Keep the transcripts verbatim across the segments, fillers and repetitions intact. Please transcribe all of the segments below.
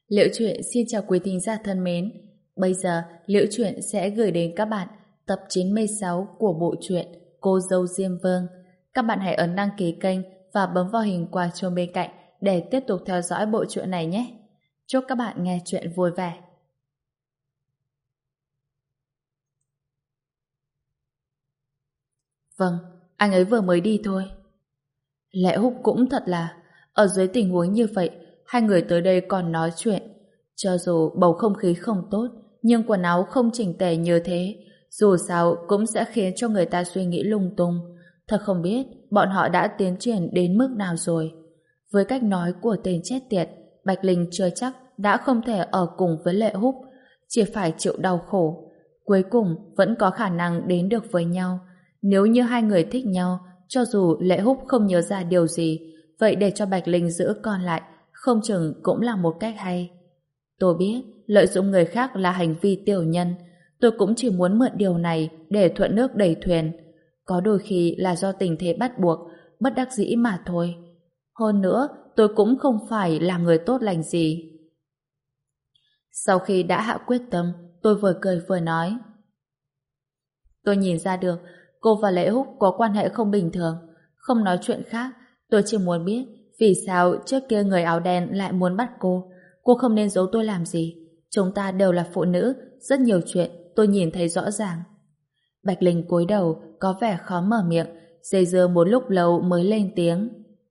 Liễu Chuyện xin chào quý thính giả thân mến. Bây giờ Liễu Chuyện sẽ gửi đến các bạn tập chín mươi sáu của bộ truyện Cô dâu Diêm Vương. Các bạn hãy ấn đăng ký kênh và bấm vào hình quả chuông bên cạnh để tiếp tục theo dõi bộ truyện này nhé. Chúc các bạn nghe truyện vui vẻ. Vâng, anh ấy vừa mới đi thôi. Lệ Húc cũng thật là, ở dưới tình huống như vậy, hai người tới đây còn nói chuyện. Cho dù bầu không khí không tốt, nhưng quần áo không chỉnh tề như thế, dù sao cũng sẽ khiến cho người ta suy nghĩ lung tung. Thật không biết bọn họ đã tiến triển đến mức nào rồi. Với cách nói của tên chết tiệt, Bạch Linh chưa chắc đã không thể ở cùng với Lệ Húc, chỉ phải chịu đau khổ. Cuối cùng vẫn có khả năng đến được với nhau. Nếu như hai người thích nhau, cho dù Lệ Húc không nhớ ra điều gì, vậy để cho Bạch Linh giữ con lại, không chừng cũng là một cách hay. Tôi biết, lợi dụng người khác là hành vi tiểu nhân. Tôi cũng chỉ muốn mượn điều này để thuận nước đẩy thuyền. Có đôi khi là do tình thế bắt buộc, bất đắc dĩ mà thôi. Hơn nữa, tôi cũng không phải là người tốt lành gì. Sau khi đã hạ quyết tâm, tôi vừa cười vừa nói. Tôi nhìn ra được, cô và Lễ Húc có quan hệ không bình thường. Không nói chuyện khác, tôi chỉ muốn biết vì sao trước kia người áo đen lại muốn bắt cô. Cô không nên giấu tôi làm gì. Chúng ta đều là phụ nữ, rất nhiều chuyện tôi nhìn thấy rõ ràng. Bạch Linh cúi đầu, có vẻ khó mở miệng, dây dưa một lúc lâu mới lên tiếng.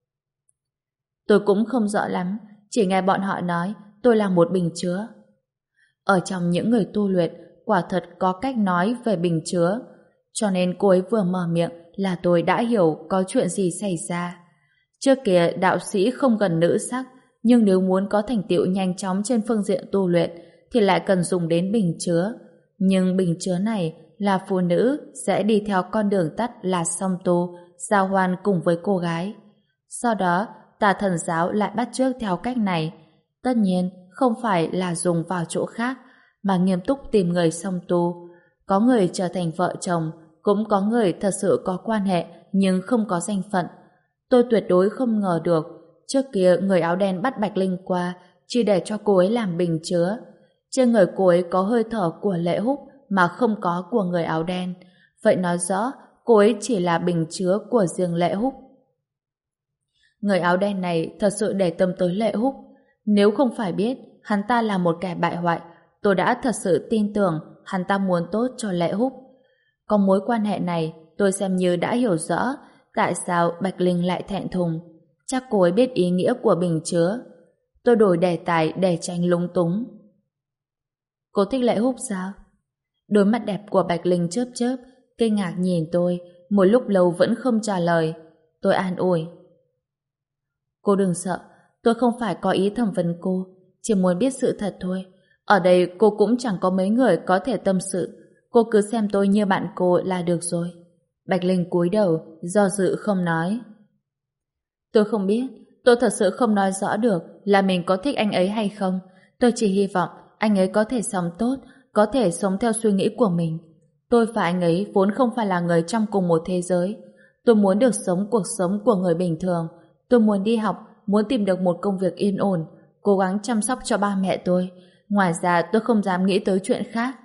Tôi cũng không rõ lắm, chỉ nghe bọn họ nói tôi là một bình chứa. Ở trong những người tu luyện, quả thật có cách nói về bình chứa. Cho nên cô ấy vừa mở miệng là tôi đã hiểu có chuyện gì xảy ra. Trước kia đạo sĩ không cần nữ sắc, nhưng nếu muốn có thành tựu nhanh chóng trên phương diện tu luyện thì lại cần dùng đến bình chứa. Nhưng bình chứa này là phụ nữ sẽ đi theo con đường tắt là song tu, giao hoan cùng với cô gái. Sau đó, Tà Thần giáo lại bắt chước theo cách này. Tất nhiên, không phải là dùng vào chỗ khác, mà nghiêm túc tìm người song tu. Có người trở thành vợ chồng, cũng có người thật sự có quan hệ nhưng không có danh phận. Tôi tuyệt đối không ngờ được trước kia người áo đen bắt Bạch Linh qua chỉ để cho cô ấy làm bình chứa. Trên người cô ấy có hơi thở của Lệ Húc mà không có của người áo đen. Vậy nói rõ cô ấy chỉ là bình chứa của riêng Lệ Húc. Người áo đen này thật sự để tâm tới Lệ Húc. Nếu không phải biết hắn ta là một kẻ bại hoại, tôi đã thật sự tin tưởng hắn ta muốn tốt cho Lệ Húc. Có mối quan hệ này, tôi xem như đã hiểu rõ tại sao Bạch Linh lại thẹn thùng. Chắc cô ấy biết ý nghĩa của bình chứa. Tôi đổi đề tài để tránh lúng túng. Cô thích Lệ Húc sao? Đôi mắt đẹp của Bạch Linh chớp chớp, kinh ngạc nhìn tôi, một lúc lâu vẫn không trả lời. Tôi an ủi. Cô đừng sợ, tôi không phải có ý thẩm vấn cô, chỉ muốn biết sự thật thôi. Ở đây cô cũng chẳng có mấy người có thể tâm sự. Cô cứ xem tôi như bạn cô là được rồi. Bạch Linh cúi đầu, do dự không nói. Tôi không biết, tôi thật sự không nói rõ được là mình có thích anh ấy hay không. Tôi chỉ hy vọng anh ấy có thể sống tốt, có thể sống theo suy nghĩ của mình. Tôi và anh ấy vốn không phải là người trong cùng một thế giới. Tôi muốn được sống cuộc sống của người bình thường. Tôi muốn đi học, muốn tìm được một công việc yên ổn, cố gắng chăm sóc cho ba mẹ tôi. Ngoài ra tôi không dám nghĩ tới chuyện khác.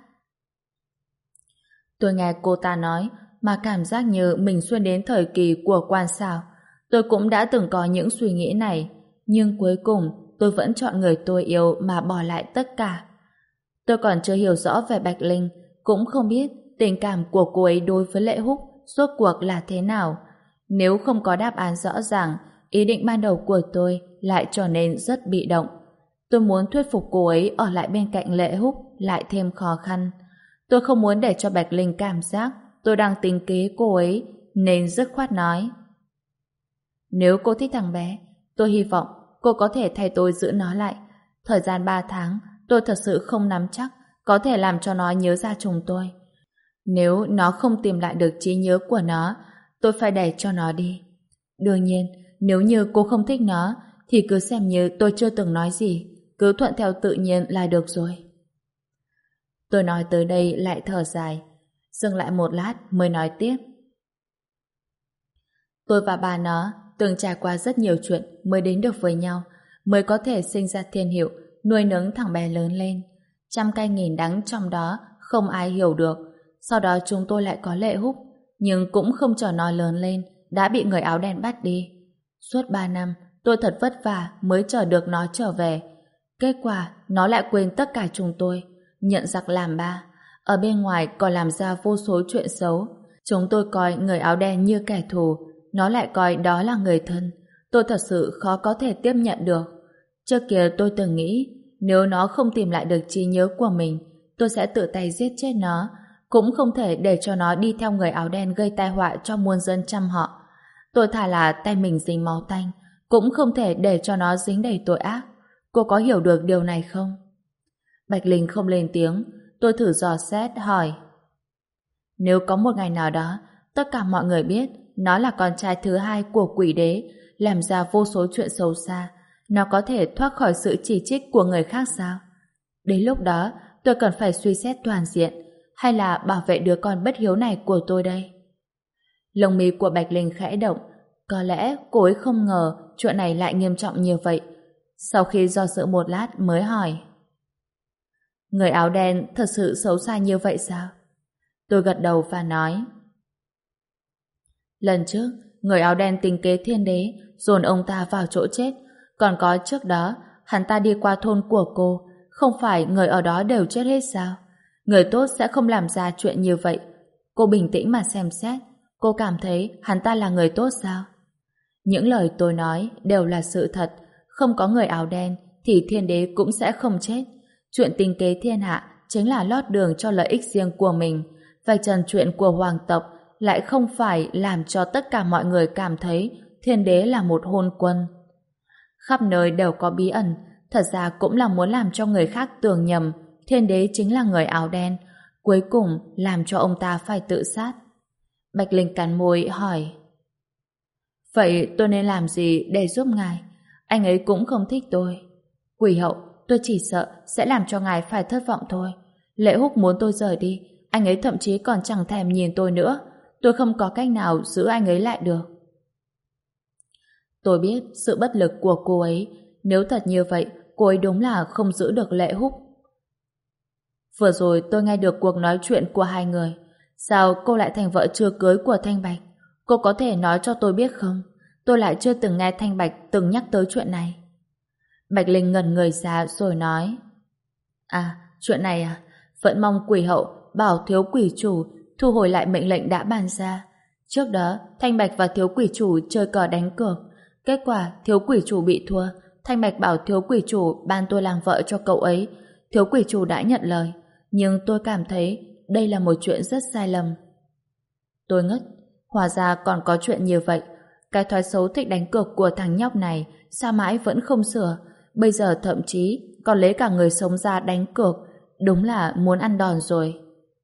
Tôi nghe cô ta nói mà cảm giác như mình xuyên đến thời kỳ của quan xảo. Tôi cũng đã từng có những suy nghĩ này, nhưng cuối cùng tôi vẫn chọn người tôi yêu mà bỏ lại tất cả. Tôi còn chưa hiểu rõ về Bạch Linh, cũng không biết tình cảm của cô ấy đối với Lệ Húc rốt cuộc là thế nào. Nếu không có đáp án rõ ràng, ý định ban đầu của tôi lại trở nên rất bị động. Tôi muốn thuyết phục cô ấy ở lại bên cạnh Lệ Húc lại thêm khó khăn. Tôi không muốn để cho Bạch Linh cảm giác tôi đang tính kế cô ấy, nên dứt khoát nói. Nếu cô thích thằng bé, tôi hy vọng cô có thể thay tôi giữ nó lại. Thời gian ba tháng, tôi thật sự không nắm chắc có thể làm cho nó nhớ ra chúng tôi. Nếu nó không tìm lại được trí nhớ của nó, tôi phải để cho nó đi. Đương nhiên, nếu như cô không thích nó, thì cứ xem như tôi chưa từng nói gì, cứ thuận theo tự nhiên là được rồi. Tôi nói tới đây lại thở dài, dừng lại một lát mới nói tiếp. Tôi và bà nó từng trải qua rất nhiều chuyện mới đến được với nhau, mới có thể sinh ra Thiên Hiệu, nuôi nấng thằng bé lớn lên. Trăm cay nghìn đắng trong đó không ai hiểu được. Sau đó chúng tôi lại có Lệ Húc, nhưng cũng không chờ nó lớn lên đã bị người áo đen bắt đi. Suốt ba năm tôi thật vất vả mới chờ được nó trở về. Kết quả nó lại quên tất cả chúng tôi, nhận giặc làm ba. Ở bên ngoài còn làm ra vô số chuyện xấu. Chúng tôi coi người áo đen như kẻ thù, nó lại coi đó là người thân. Tôi thật sự khó có thể tiếp nhận được. Trước kia tôi từng nghĩ nếu nó không tìm lại được trí nhớ của mình, tôi sẽ tự tay giết chết nó, cũng không thể để cho nó đi theo người áo đen gây tai họa cho muôn dân trăm họ. Tôi thà là tay mình dính máu tanh, cũng không thể để cho nó dính đầy tội ác. Cô có hiểu được điều này không? Bạch Linh không lên tiếng. Tôi thử dò xét hỏi: nếu có một ngày nào đó tất cả mọi người biết nó là con trai thứ hai của quỷ đế, làm ra vô số chuyện xấu xa, nó có thể thoát khỏi sự chỉ trích của người khác sao? Đến lúc đó tôi cần phải suy xét toàn diện, hay là bảo vệ đứa con bất hiếu này của tôi đây? Lông mi của Bạch Linh khẽ động. Có lẽ cô ấy không ngờ chuyện này lại nghiêm trọng như vậy. Sau khi do dự một lát mới hỏi: người áo đen thật sự xấu xa như vậy sao? Tôi gật đầu và nói: lần trước người áo đen tính kế thiên đế dồn ông ta vào chỗ chết, còn có trước đó hắn ta đi qua thôn của cô, không phải người ở đó đều chết hết sao? Người tốt sẽ không làm ra chuyện như vậy. Cô bình tĩnh mà xem xét, cô cảm thấy hắn ta là người tốt sao? Những lời tôi nói đều là sự thật. Không có người áo đen thì thiên đế cũng sẽ không chết. Chuyện tính kế thiên hạ chính là lót đường cho lợi ích riêng của mình. Vạch trần chuyện của hoàng tộc lại không phải làm cho tất cả mọi người cảm thấy thiên đế là một hôn quân. Khắp nơi đều có bí ẩn, thật ra cũng là muốn làm cho người khác tưởng nhầm thiên đế chính là người áo đen, cuối cùng làm cho ông ta phải tự sát. Bạch Linh cắn môi hỏi: vậy tôi nên làm gì để giúp ngài? Anh ấy cũng không thích tôi. Quỷ hậu, tôi chỉ sợ sẽ làm cho ngài phải thất vọng thôi. Lệ Húc muốn tôi rời đi, anh ấy thậm chí còn chẳng thèm nhìn tôi nữa. Tôi không có cách nào giữ anh ấy lại được. Tôi biết sự bất lực của cô ấy. Nếu thật như vậy, cô ấy đúng là không giữ được Lệ Húc. Vừa rồi tôi nghe được cuộc nói chuyện của hai người. Sao cô lại thành vợ chưa cưới của Thanh Bạch? Cô có thể nói cho tôi biết không? Tôi lại chưa từng nghe Thanh Bạch từng nhắc tới chuyện này. Bạch Linh ngẩn người ra rồi nói: à, chuyện này à? Vẫn mong quỷ hậu bảo thiếu quỷ chủ thu hồi lại mệnh lệnh đã ban ra. Trước đó Thanh Bạch và thiếu quỷ chủ chơi cờ đánh cược, kết quả thiếu quỷ chủ bị thua. Thanh Bạch bảo thiếu quỷ chủ ban tôi làm vợ cho cậu ấy. Thiếu quỷ chủ đã nhận lời, nhưng tôi cảm thấy đây là một chuyện rất sai lầm. Tôi ngất. Hóa ra còn có chuyện như vậy. Cái thói xấu thích đánh cược của thằng nhóc này sao mãi vẫn không sửa. Bây giờ thậm chí còn lấy cả người sống ra đánh cược. Đúng là muốn ăn đòn rồi.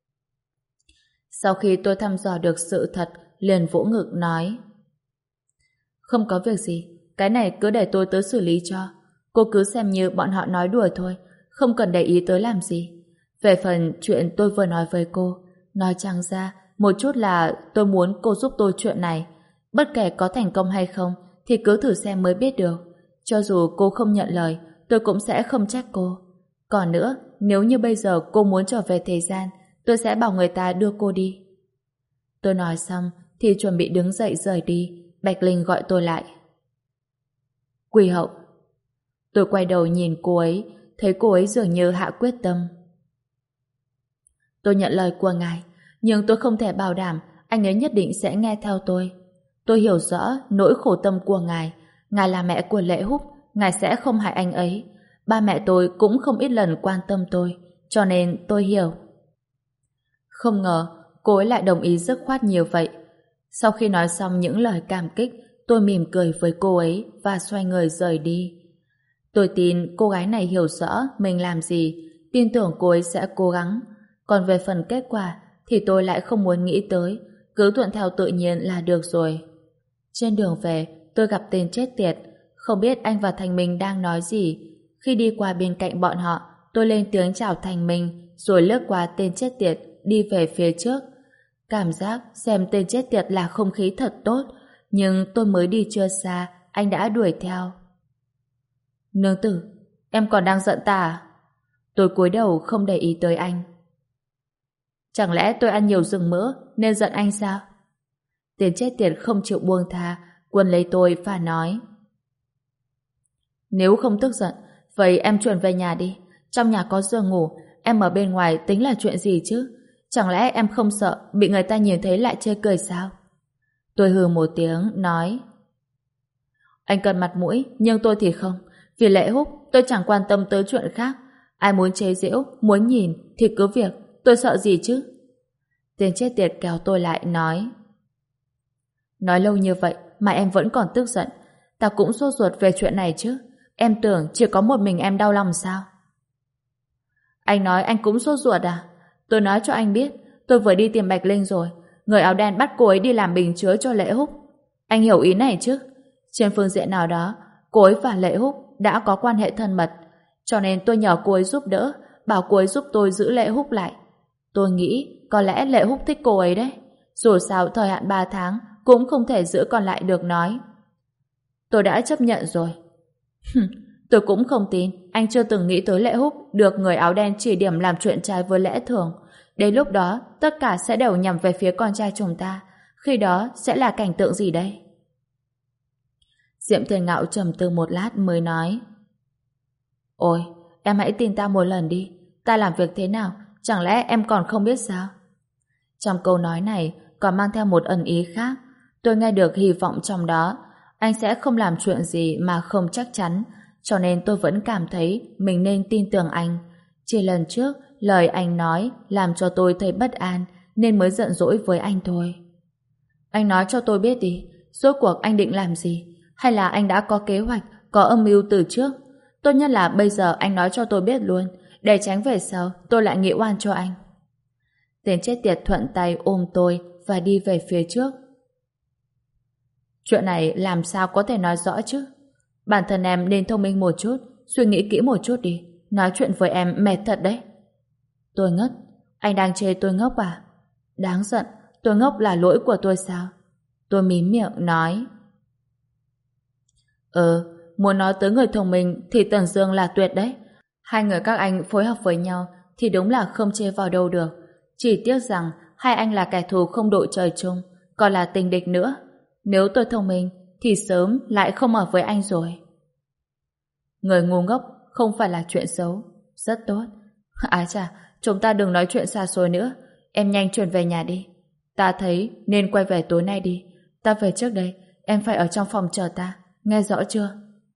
Sau khi tôi thăm dò được sự thật, liền vỗ ngực nói: không có việc gì, cái này cứ để tôi tới xử lý cho. Cô cứ xem như bọn họ nói đùa thôi, không cần để ý tới làm gì. Về phần chuyện tôi vừa nói với cô, nói chẳng ra một chút là tôi muốn cô giúp tôi chuyện này. Bất kể có thành công hay không thì cứ thử xem mới biết được. Cho dù cô không nhận lời, tôi cũng sẽ không trách cô. Còn nữa, nếu như bây giờ cô muốn trở về thế gian, tôi sẽ bảo người ta đưa cô đi. Tôi nói xong thì chuẩn bị đứng dậy rời đi. Bạch Linh gọi tôi lại. Quỷ hậu. Tôi quay đầu nhìn cô ấy, thấy cô ấy dường như hạ quyết tâm. Tôi nhận lời của ngài, nhưng tôi không thể bảo đảm anh ấy nhất định sẽ nghe theo tôi. Tôi hiểu rõ nỗi khổ tâm của ngài. Ngài là mẹ của Lệ Húc, ngài sẽ không hại anh ấy. Ba mẹ tôi cũng không ít lần quan tâm tôi, cho nên tôi hiểu. Không ngờ cô ấy lại đồng ý dứt khoát nhiều vậy. Sau khi nói xong những lời cảm kích, tôi mỉm cười với cô ấy và xoay người rời đi. Tôi tin cô gái này hiểu rõ mình làm gì, tin tưởng cô ấy sẽ cố gắng. Còn về phần kết quả thì tôi lại không muốn nghĩ tới, cứ thuận theo tự nhiên là được rồi. Trên đường về, tôi gặp tên chết tiệt, không biết anh và Thành Minh đang nói gì. Khi đi qua bên cạnh bọn họ, tôi lên tiếng chào Thành Minh, rồi lướt qua tên chết tiệt, đi về phía trước. Cảm giác xem tên chết tiệt là không khí thật tốt, nhưng tôi mới đi chưa xa, anh đã đuổi theo. Nương tử, em còn đang giận ta à? Tôi cúi đầu không để ý tới anh. Chẳng lẽ tôi ăn nhiều rừng mỡ nên giận anh sao? Tên chết tiệt không chịu buông tha, quấn lấy tôi và nói: Nếu không tức giận, vậy em chuyển về nhà đi. Trong nhà có giường ngủ, em ở bên ngoài tính là chuyện gì chứ? Chẳng lẽ em không sợ bị người ta nhìn thấy lại chê cười sao? Tôi hừ một tiếng, nói: Anh cần mặt mũi, nhưng tôi thì không. Vì Lệ Húc, tôi chẳng quan tâm tới chuyện khác. Ai muốn chế giễu, muốn nhìn thì cứ việc, tôi sợ gì chứ? Tên chết tiệt kéo tôi lại, nói: Nói lâu như vậy mà em vẫn còn tức giận. Ta cũng sốt ruột về chuyện này chứ. Em tưởng chỉ có một mình em đau lòng sao? Anh nói anh cũng sốt ruột à? Tôi nói cho anh biết, tôi vừa đi tìm Bạch Linh rồi. Người áo đen bắt cô ấy đi làm bình chứa cho Lệ Húc. Anh hiểu ý này chứ? Trên phương diện nào đó, cô ấy và Lệ Húc đã có quan hệ thân mật, cho nên tôi nhờ cô ấy giúp đỡ, bảo cô ấy giúp tôi giữ Lệ Húc lại. Tôi nghĩ có lẽ Lệ Húc thích cô ấy đấy. Dù sao thời hạn ba tháng cũng không thể giữ còn lại được nói. Tôi đã chấp nhận rồi. Tôi cũng không tin anh chưa từng nghĩ tới Lệ Húc được người áo đen chỉ điểm làm chuyện trái với lẽ thường. Đến lúc đó, tất cả sẽ đều nhằm về phía con trai chúng ta. Khi đó sẽ là cảnh tượng gì đây? Diệm Thiên Ngạo trầm tư một lát mới nói: Ôi, em hãy tin ta một lần đi. Ta làm việc thế nào, chẳng lẽ em còn không biết sao? Trong câu nói này còn mang theo một ẩn ý khác. Tôi nghe được hy vọng trong đó. Anh sẽ không làm chuyện gì mà không chắc chắn, cho nên tôi vẫn cảm thấy mình nên tin tưởng anh. Chỉ lần trước, lời anh nói làm cho tôi thấy bất an, nên mới giận dỗi với anh thôi. Anh nói cho tôi biết đi, rốt cuộc anh định làm gì? Hay là anh đã có kế hoạch, có âm mưu từ trước? Tốt nhất là bây giờ anh nói cho tôi biết luôn, để tránh về sau tôi lại nghĩ oan cho anh. Tên chết tiệt thuận tay ôm tôi và đi về phía trước. Chuyện này làm sao có thể nói rõ chứ? Bản thân em nên thông minh một chút, suy nghĩ kỹ một chút đi. Nói chuyện với em mệt thật đấy. Tôi ngất. Anh đang chê tôi ngốc à? Đáng giận, tôi ngốc là lỗi của tôi sao? Tôi mím miệng nói: Ừ, muốn nói tới người thông minh thì Tần Dương là tuyệt đấy. Hai người các anh phối hợp với nhau thì đúng là không chê vào đâu được. Chỉ tiếc rằng hai anh là kẻ thù không đội trời chung, còn là tình địch nữa. Nếu tôi thông minh thì sớm lại không ở với anh rồi. Người ngu ngốc không phải là chuyện xấu. Rất tốt. Á chà, chúng ta đừng nói chuyện xa xôi nữa. Em nhanh chuyển về nhà đi. Ta thấy nên quay về tối nay đi. Ta về trước đây, em phải ở trong phòng chờ ta. Nghe rõ chưa?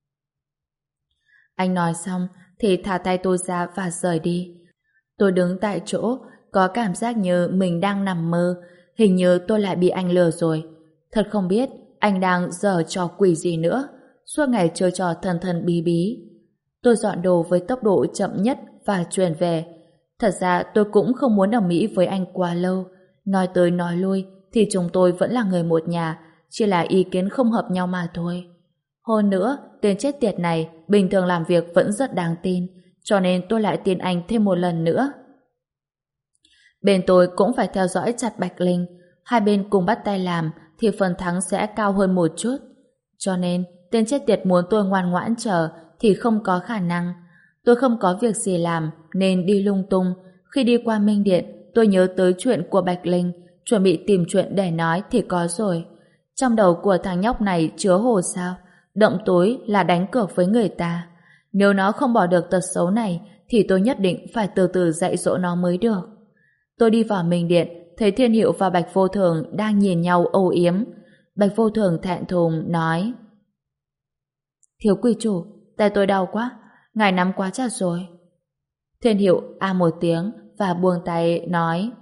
Anh nói xong thì thả tay tôi ra và rời đi. Tôi đứng tại chỗ, có cảm giác như mình đang nằm mơ. Hình như tôi lại bị anh lừa rồi. Thật không biết anh đang giở trò quỷ gì nữa. Suốt ngày chơi trò thần thần bí bí. Tôi dọn đồ với tốc độ chậm nhất và chuyển về. Thật ra tôi cũng không muốn ở Mỹ với anh quá lâu. Nói tới nói lui thì chúng tôi vẫn là người một nhà, chỉ là ý kiến không hợp nhau mà thôi. Hơn nữa, tên chết tiệt này bình thường làm việc vẫn rất đáng tin, cho nên tôi lại tin anh thêm một lần nữa. Bên tôi cũng phải theo dõi chặt Bạch Linh. Hai bên cùng bắt tay làm thì phần thắng sẽ cao hơn một chút. Cho nên, tên chết tiệt muốn tôi ngoan ngoãn chờ thì không có khả năng. Tôi không có việc gì làm nên đi lung tung. Khi đi qua Minh Điện, tôi nhớ tới chuyện của Bạch Linh, chuẩn bị tìm chuyện để nói thì có rồi. Trong đầu của thằng nhóc này chứa hồ sao, động tối là đánh cược với người ta. Nếu nó không bỏ được tật xấu này thì tôi nhất định phải từ từ dạy dỗ nó mới được. Tôi đi vào Minh Điện, thấy Thiên Hiệu và Bạch Vô Thường đang nhìn nhau âu yếm. Bạch Vô Thường thẹn thùng nói: Thiếu quy chủ, tay tôi đau quá, ngài nắm quá chặt rồi. Thiên Hiệu a một tiếng và buông tay nói: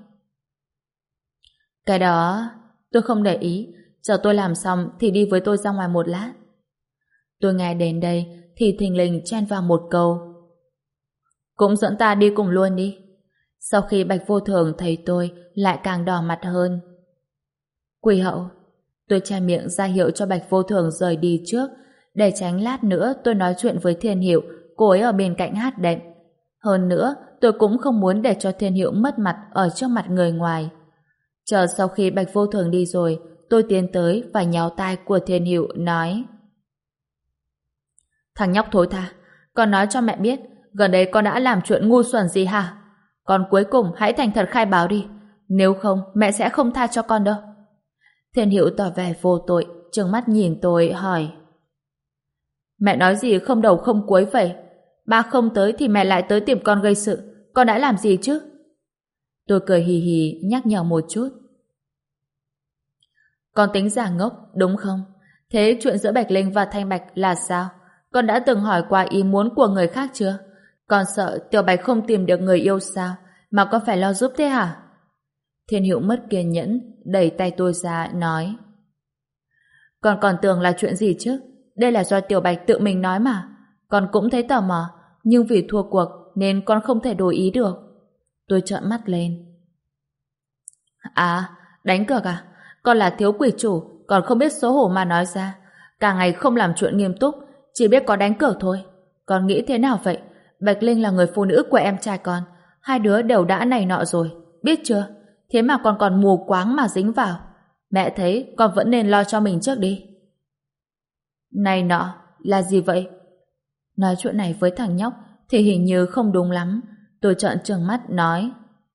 Cái đó tôi không để ý, chờ tôi làm xong thì đi với tôi ra ngoài một lát. Tôi nghe đến đây thì thình lình chen vào một câu: Cũng dẫn ta đi cùng luôn đi. Sau khi Bạch Vô Thường thấy tôi lại càng đỏ mặt hơn. Quỳ hậu. Tôi che miệng ra hiệu cho Bạch Vô Thường rời đi trước, để tránh lát nữa tôi nói chuyện với Thiên Hiệu, cô ấy ở bên cạnh hát đệm. Hơn nữa, tôi cũng không muốn để cho Thiên Hiệu mất mặt ở trước mặt người ngoài. Chờ sau khi Bạch Vô Thường đi rồi, tôi tiến tới và nhéo tai của Thiên Hiệu nói: Thằng nhóc thối tha, Con nói cho mẹ biết, gần đây con đã làm chuyện ngu xuẩn gì hả? Con cuối cùng hãy thành thật khai báo đi. Nếu không, mẹ sẽ không tha cho con đâu. Thiên Hữu tỏ vẻ vô tội, trừng mắt nhìn tôi hỏi. Mẹ nói gì không đầu không cuối vậy? Ba không tới thì mẹ lại tới tìm con gây sự. Con đã làm gì chứ? Tôi cười hì hì nhắc nhở một chút. Con tính giả ngốc, đúng không? Thế chuyện giữa Bạch Linh và Thanh Bạch là sao? Con đã từng hỏi qua ý muốn của người khác chưa? Con sợ Tiểu Bạch không tìm được người yêu sao? Mà con phải lo giúp thế hả? Thiên Hữu mất kiên nhẫn, đẩy tay tôi ra, nói. Con còn tưởng là chuyện gì chứ? Đây là do Tiểu Bạch tự mình nói mà. Con cũng thấy tò mò, nhưng vì thua cuộc nên con không thể đổi ý được. Tôi trợn mắt lên. À, đánh cược à? Con là thiếu quỷ chủ, còn không biết xấu hổ mà nói ra. Cả ngày không làm chuyện nghiêm túc, chỉ biết có đánh cược thôi. Con nghĩ thế nào vậy? Bạch Linh là người phụ nữ của em trai con. Hai đứa đều đã này nọ rồi, biết chưa? Thế mà con còn mù quáng mà dính vào. Mẹ thấy con vẫn nên lo cho mình trước đi. Này nọ, là gì vậy? Nói chuyện này với thằng nhóc thì hình như không đúng lắm. Tôi trợn trừng mắt nói.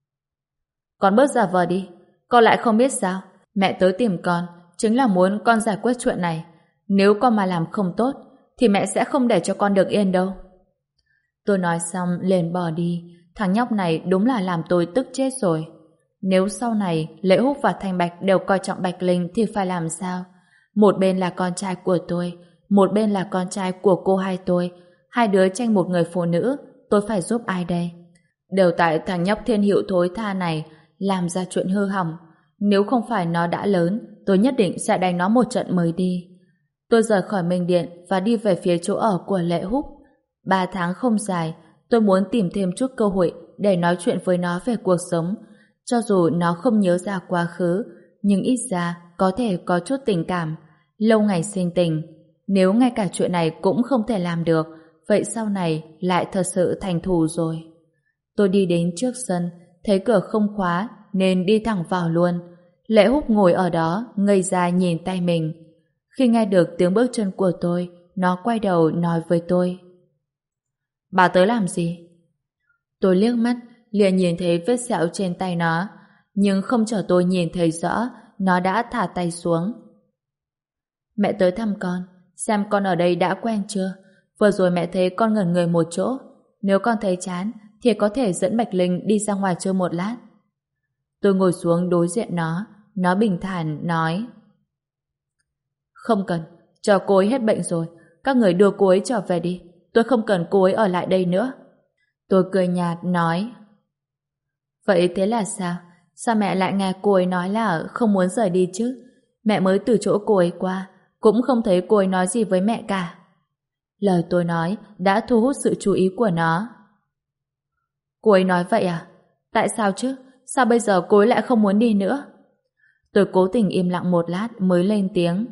Con bớt giả vờ đi. Con lại không biết sao? Mẹ tới tìm con chính là muốn con giải quyết chuyện này. Nếu con mà làm không tốt thì mẹ sẽ không để cho con được yên đâu. Tôi nói xong liền bỏ đi. Thằng nhóc này đúng là làm tôi tức chết rồi. Nếu sau này Lệ Húc và Thanh Bạch đều coi trọng Bạch Linh thì phải làm sao? Một bên là con trai của tôi, một bên là con trai của cô hai tôi. Hai đứa tranh một người phụ nữ, tôi phải giúp ai đây? Đều tại thằng nhóc Thiên Hữu thối tha này làm ra chuyện hư hỏng. Nếu không phải nó đã lớn, tôi nhất định sẽ đánh nó một trận mới đi. Tôi rời khỏi Minh Điện và đi về phía chỗ ở của Lệ Húc. Ba tháng không dài, tôi muốn tìm thêm chút cơ hội để nói chuyện với nó về cuộc sống. Cho dù nó không nhớ ra quá khứ, nhưng ít ra có thể có chút tình cảm. Lâu ngày sinh tình, nếu ngay cả chuyện này cũng không thể làm được, vậy sau này lại thật sự thành thù rồi. Tôi đi đến trước sân, thấy cửa không khóa nên đi thẳng vào luôn. Lệ Húc ngồi ở đó, ngây ra nhìn tay mình. Khi nghe được tiếng bước chân của tôi, nó quay đầu nói với tôi. Bà tới làm gì? Tôi liếc mắt, liền nhìn thấy vết sẹo trên tay nó, nhưng không chờ tôi nhìn thấy rõ, nó đã thả tay xuống. Mẹ tới thăm con, xem con ở đây đã quen chưa? Vừa rồi mẹ thấy con ngẩn người một chỗ, nếu con thấy chán thì có thể dẫn Bạch Linh đi ra ngoài chơi một lát. Tôi ngồi xuống đối diện nó, nó bình thản nói. Không cần, chờ cô ấy hết bệnh rồi, các người đưa cô ấy trở về đi, tôi không cần cô ấy ở lại đây nữa. Tôi cười nhạt nói. Vậy thế là sao? Sao mẹ lại nghe cô ấy nói là không muốn rời đi chứ? Mẹ mới từ chỗ cô ấy qua, cũng không thấy cô ấy nói gì với mẹ cả. Lời tôi nói đã thu hút sự chú ý của nó. Cô ấy nói vậy à? Tại sao chứ? Sao bây giờ cô ấy lại không muốn đi nữa? Tôi cố tình im lặng một lát mới lên tiếng.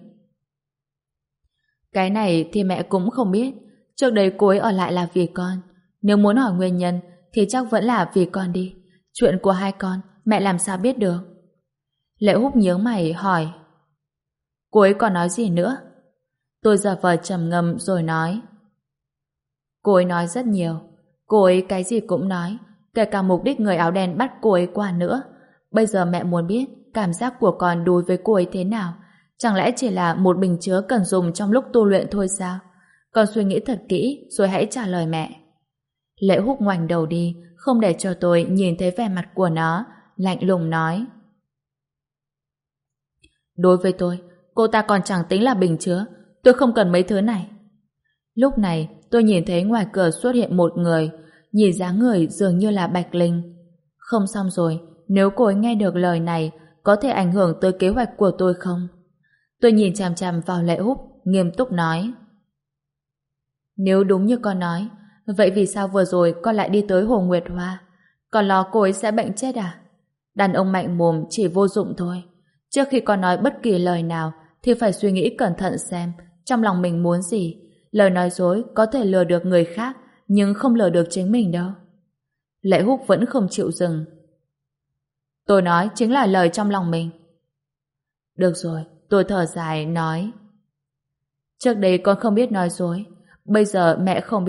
Cái này thì mẹ cũng không biết. Trước đây cô ấy ở lại là vì con. Nếu muốn hỏi nguyên nhân thì chắc vẫn là vì con đi. Chuyện của hai con mẹ làm sao biết được? Lệ Húc nhướng mày hỏi. Cô ấy còn nói gì nữa? Tôi giả vờ trầm ngâm rồi nói. Cô ấy nói rất nhiều. Cô ấy cái gì cũng nói, kể cả mục đích người áo đen bắt cô ấy qua nữa. Bây giờ mẹ muốn biết cảm giác của con đối với cô ấy thế nào. Chẳng lẽ chỉ là một bình chứa cần dùng trong lúc tu luyện thôi sao? Con suy nghĩ thật kỹ rồi hãy trả lời mẹ. Lệ Húc ngoảnh đầu đi, không để cho tôi nhìn thấy vẻ mặt của nó, lạnh lùng nói. Đối với tôi, cô ta còn chẳng tính là bình chứa, tôi không cần mấy thứ này. Lúc này, tôi nhìn thấy ngoài cửa xuất hiện một người, nhìn dáng người dường như là Bạch Linh. Không xong rồi, nếu cô ấy nghe được lời này, có thể ảnh hưởng tới kế hoạch của tôi không? Tôi nhìn chằm chằm vào Lệ Húc, nghiêm túc nói. Nếu đúng như con nói, vậy vì sao vừa rồi con lại đi tới Hồ Nguyệt Hoa? Con lo cô ấy sẽ bệnh chết à? Đàn ông mạnh mồm chỉ vô dụng thôi. Trước khi con nói bất kỳ lời nào thì phải suy nghĩ cẩn thận xem trong lòng mình muốn gì. Lời nói dối có thể lừa được người khác nhưng không lừa được chính mình đâu. Lệ Húc vẫn không chịu dừng. Tôi nói chính là lời trong lòng mình. Được rồi, tôi thở dài nói. Trước đây con không biết nói dối, bây giờ mẹ không biết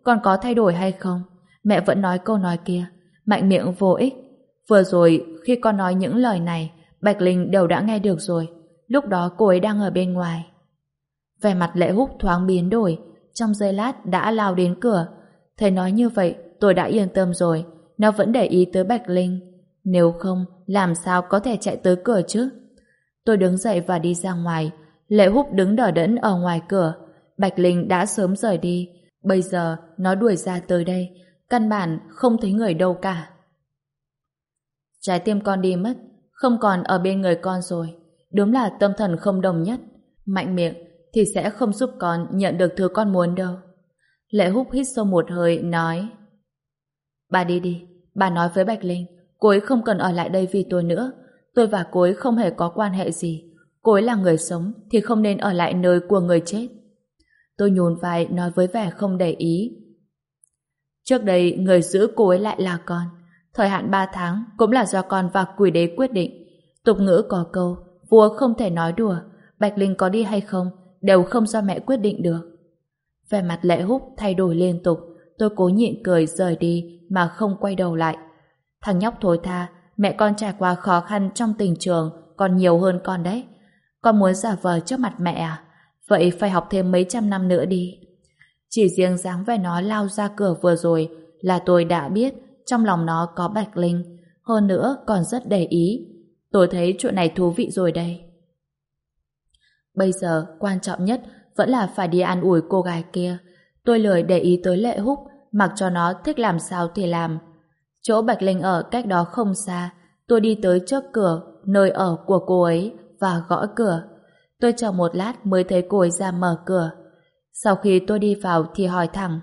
con có thay đổi hay không? Mẹ vẫn nói câu nói kia, mạnh miệng vô ích. Vừa rồi, khi con nói những lời này, Bạch Linh đều đã nghe được rồi. Lúc đó cô ấy đang ở bên ngoài. Vẻ mặt Lệ Húc thoáng biến đổi, trong giây lát đã lao đến cửa. Thấy nói như vậy, tôi đã yên tâm rồi. Nó vẫn để ý tới Bạch Linh. Nếu không, làm sao có thể chạy tới cửa chứ? Tôi đứng dậy và đi ra ngoài. Lệ Húc đứng đờ đẫn ở ngoài cửa. Bạch Linh đã sớm rời đi. Bây giờ nó đuổi ra tới đây. Căn bản không thấy người đâu cả. Trái tim con đi mất, không còn ở bên người con rồi. Đúng là tâm thần không đồng nhất. Mạnh miệng thì sẽ không giúp con nhận được thứ con muốn đâu. Lệ Húc hít sâu một hơi, nói: Bà đi đi, bà nói với Bạch Linh, cô ấy không cần ở lại đây vì tôi nữa. Tôi và cô ấy không hề có quan hệ gì. Cô ấy là người sống thì không nên ở lại nơi của người chết. Tôi nhún vai nói với vẻ không để ý. Trước đây người giữ cô ấy lại là con. Thời hạn ba tháng cũng là do con và quỷ đế quyết định. Tục ngữ có câu, vua không thể nói đùa. Bạch Linh có đi hay không đều không do mẹ quyết định được. Vẻ mặt Lệ Húc thay đổi liên tục. Tôi cố nhịn cười rời đi mà không quay đầu lại. Thằng nhóc thối tha, mẹ con trải qua khó khăn trong tình trường còn nhiều hơn con đấy. Con muốn giả vờ trước mặt mẹ à? Vậy phải học thêm mấy trăm năm nữa đi. Chỉ riêng dáng vẻ nó lao ra cửa vừa rồi là tôi đã biết trong lòng nó có Bạch Linh. Hơn nữa còn rất để ý. Tôi thấy chuyện này thú vị rồi đây. Bây giờ quan trọng nhất vẫn là phải đi an ủi cô gái kia. Tôi lười để ý tới Lệ Húc, mặc cho nó thích làm sao thì làm. Chỗ Bạch Linh ở cách đó không xa. Tôi đi tới trước cửa nơi ở của cô ấy và gõ cửa. Tôi chờ một lát mới thấy cô ấy ra mở cửa. Sau khi tôi đi vào thì hỏi thẳng: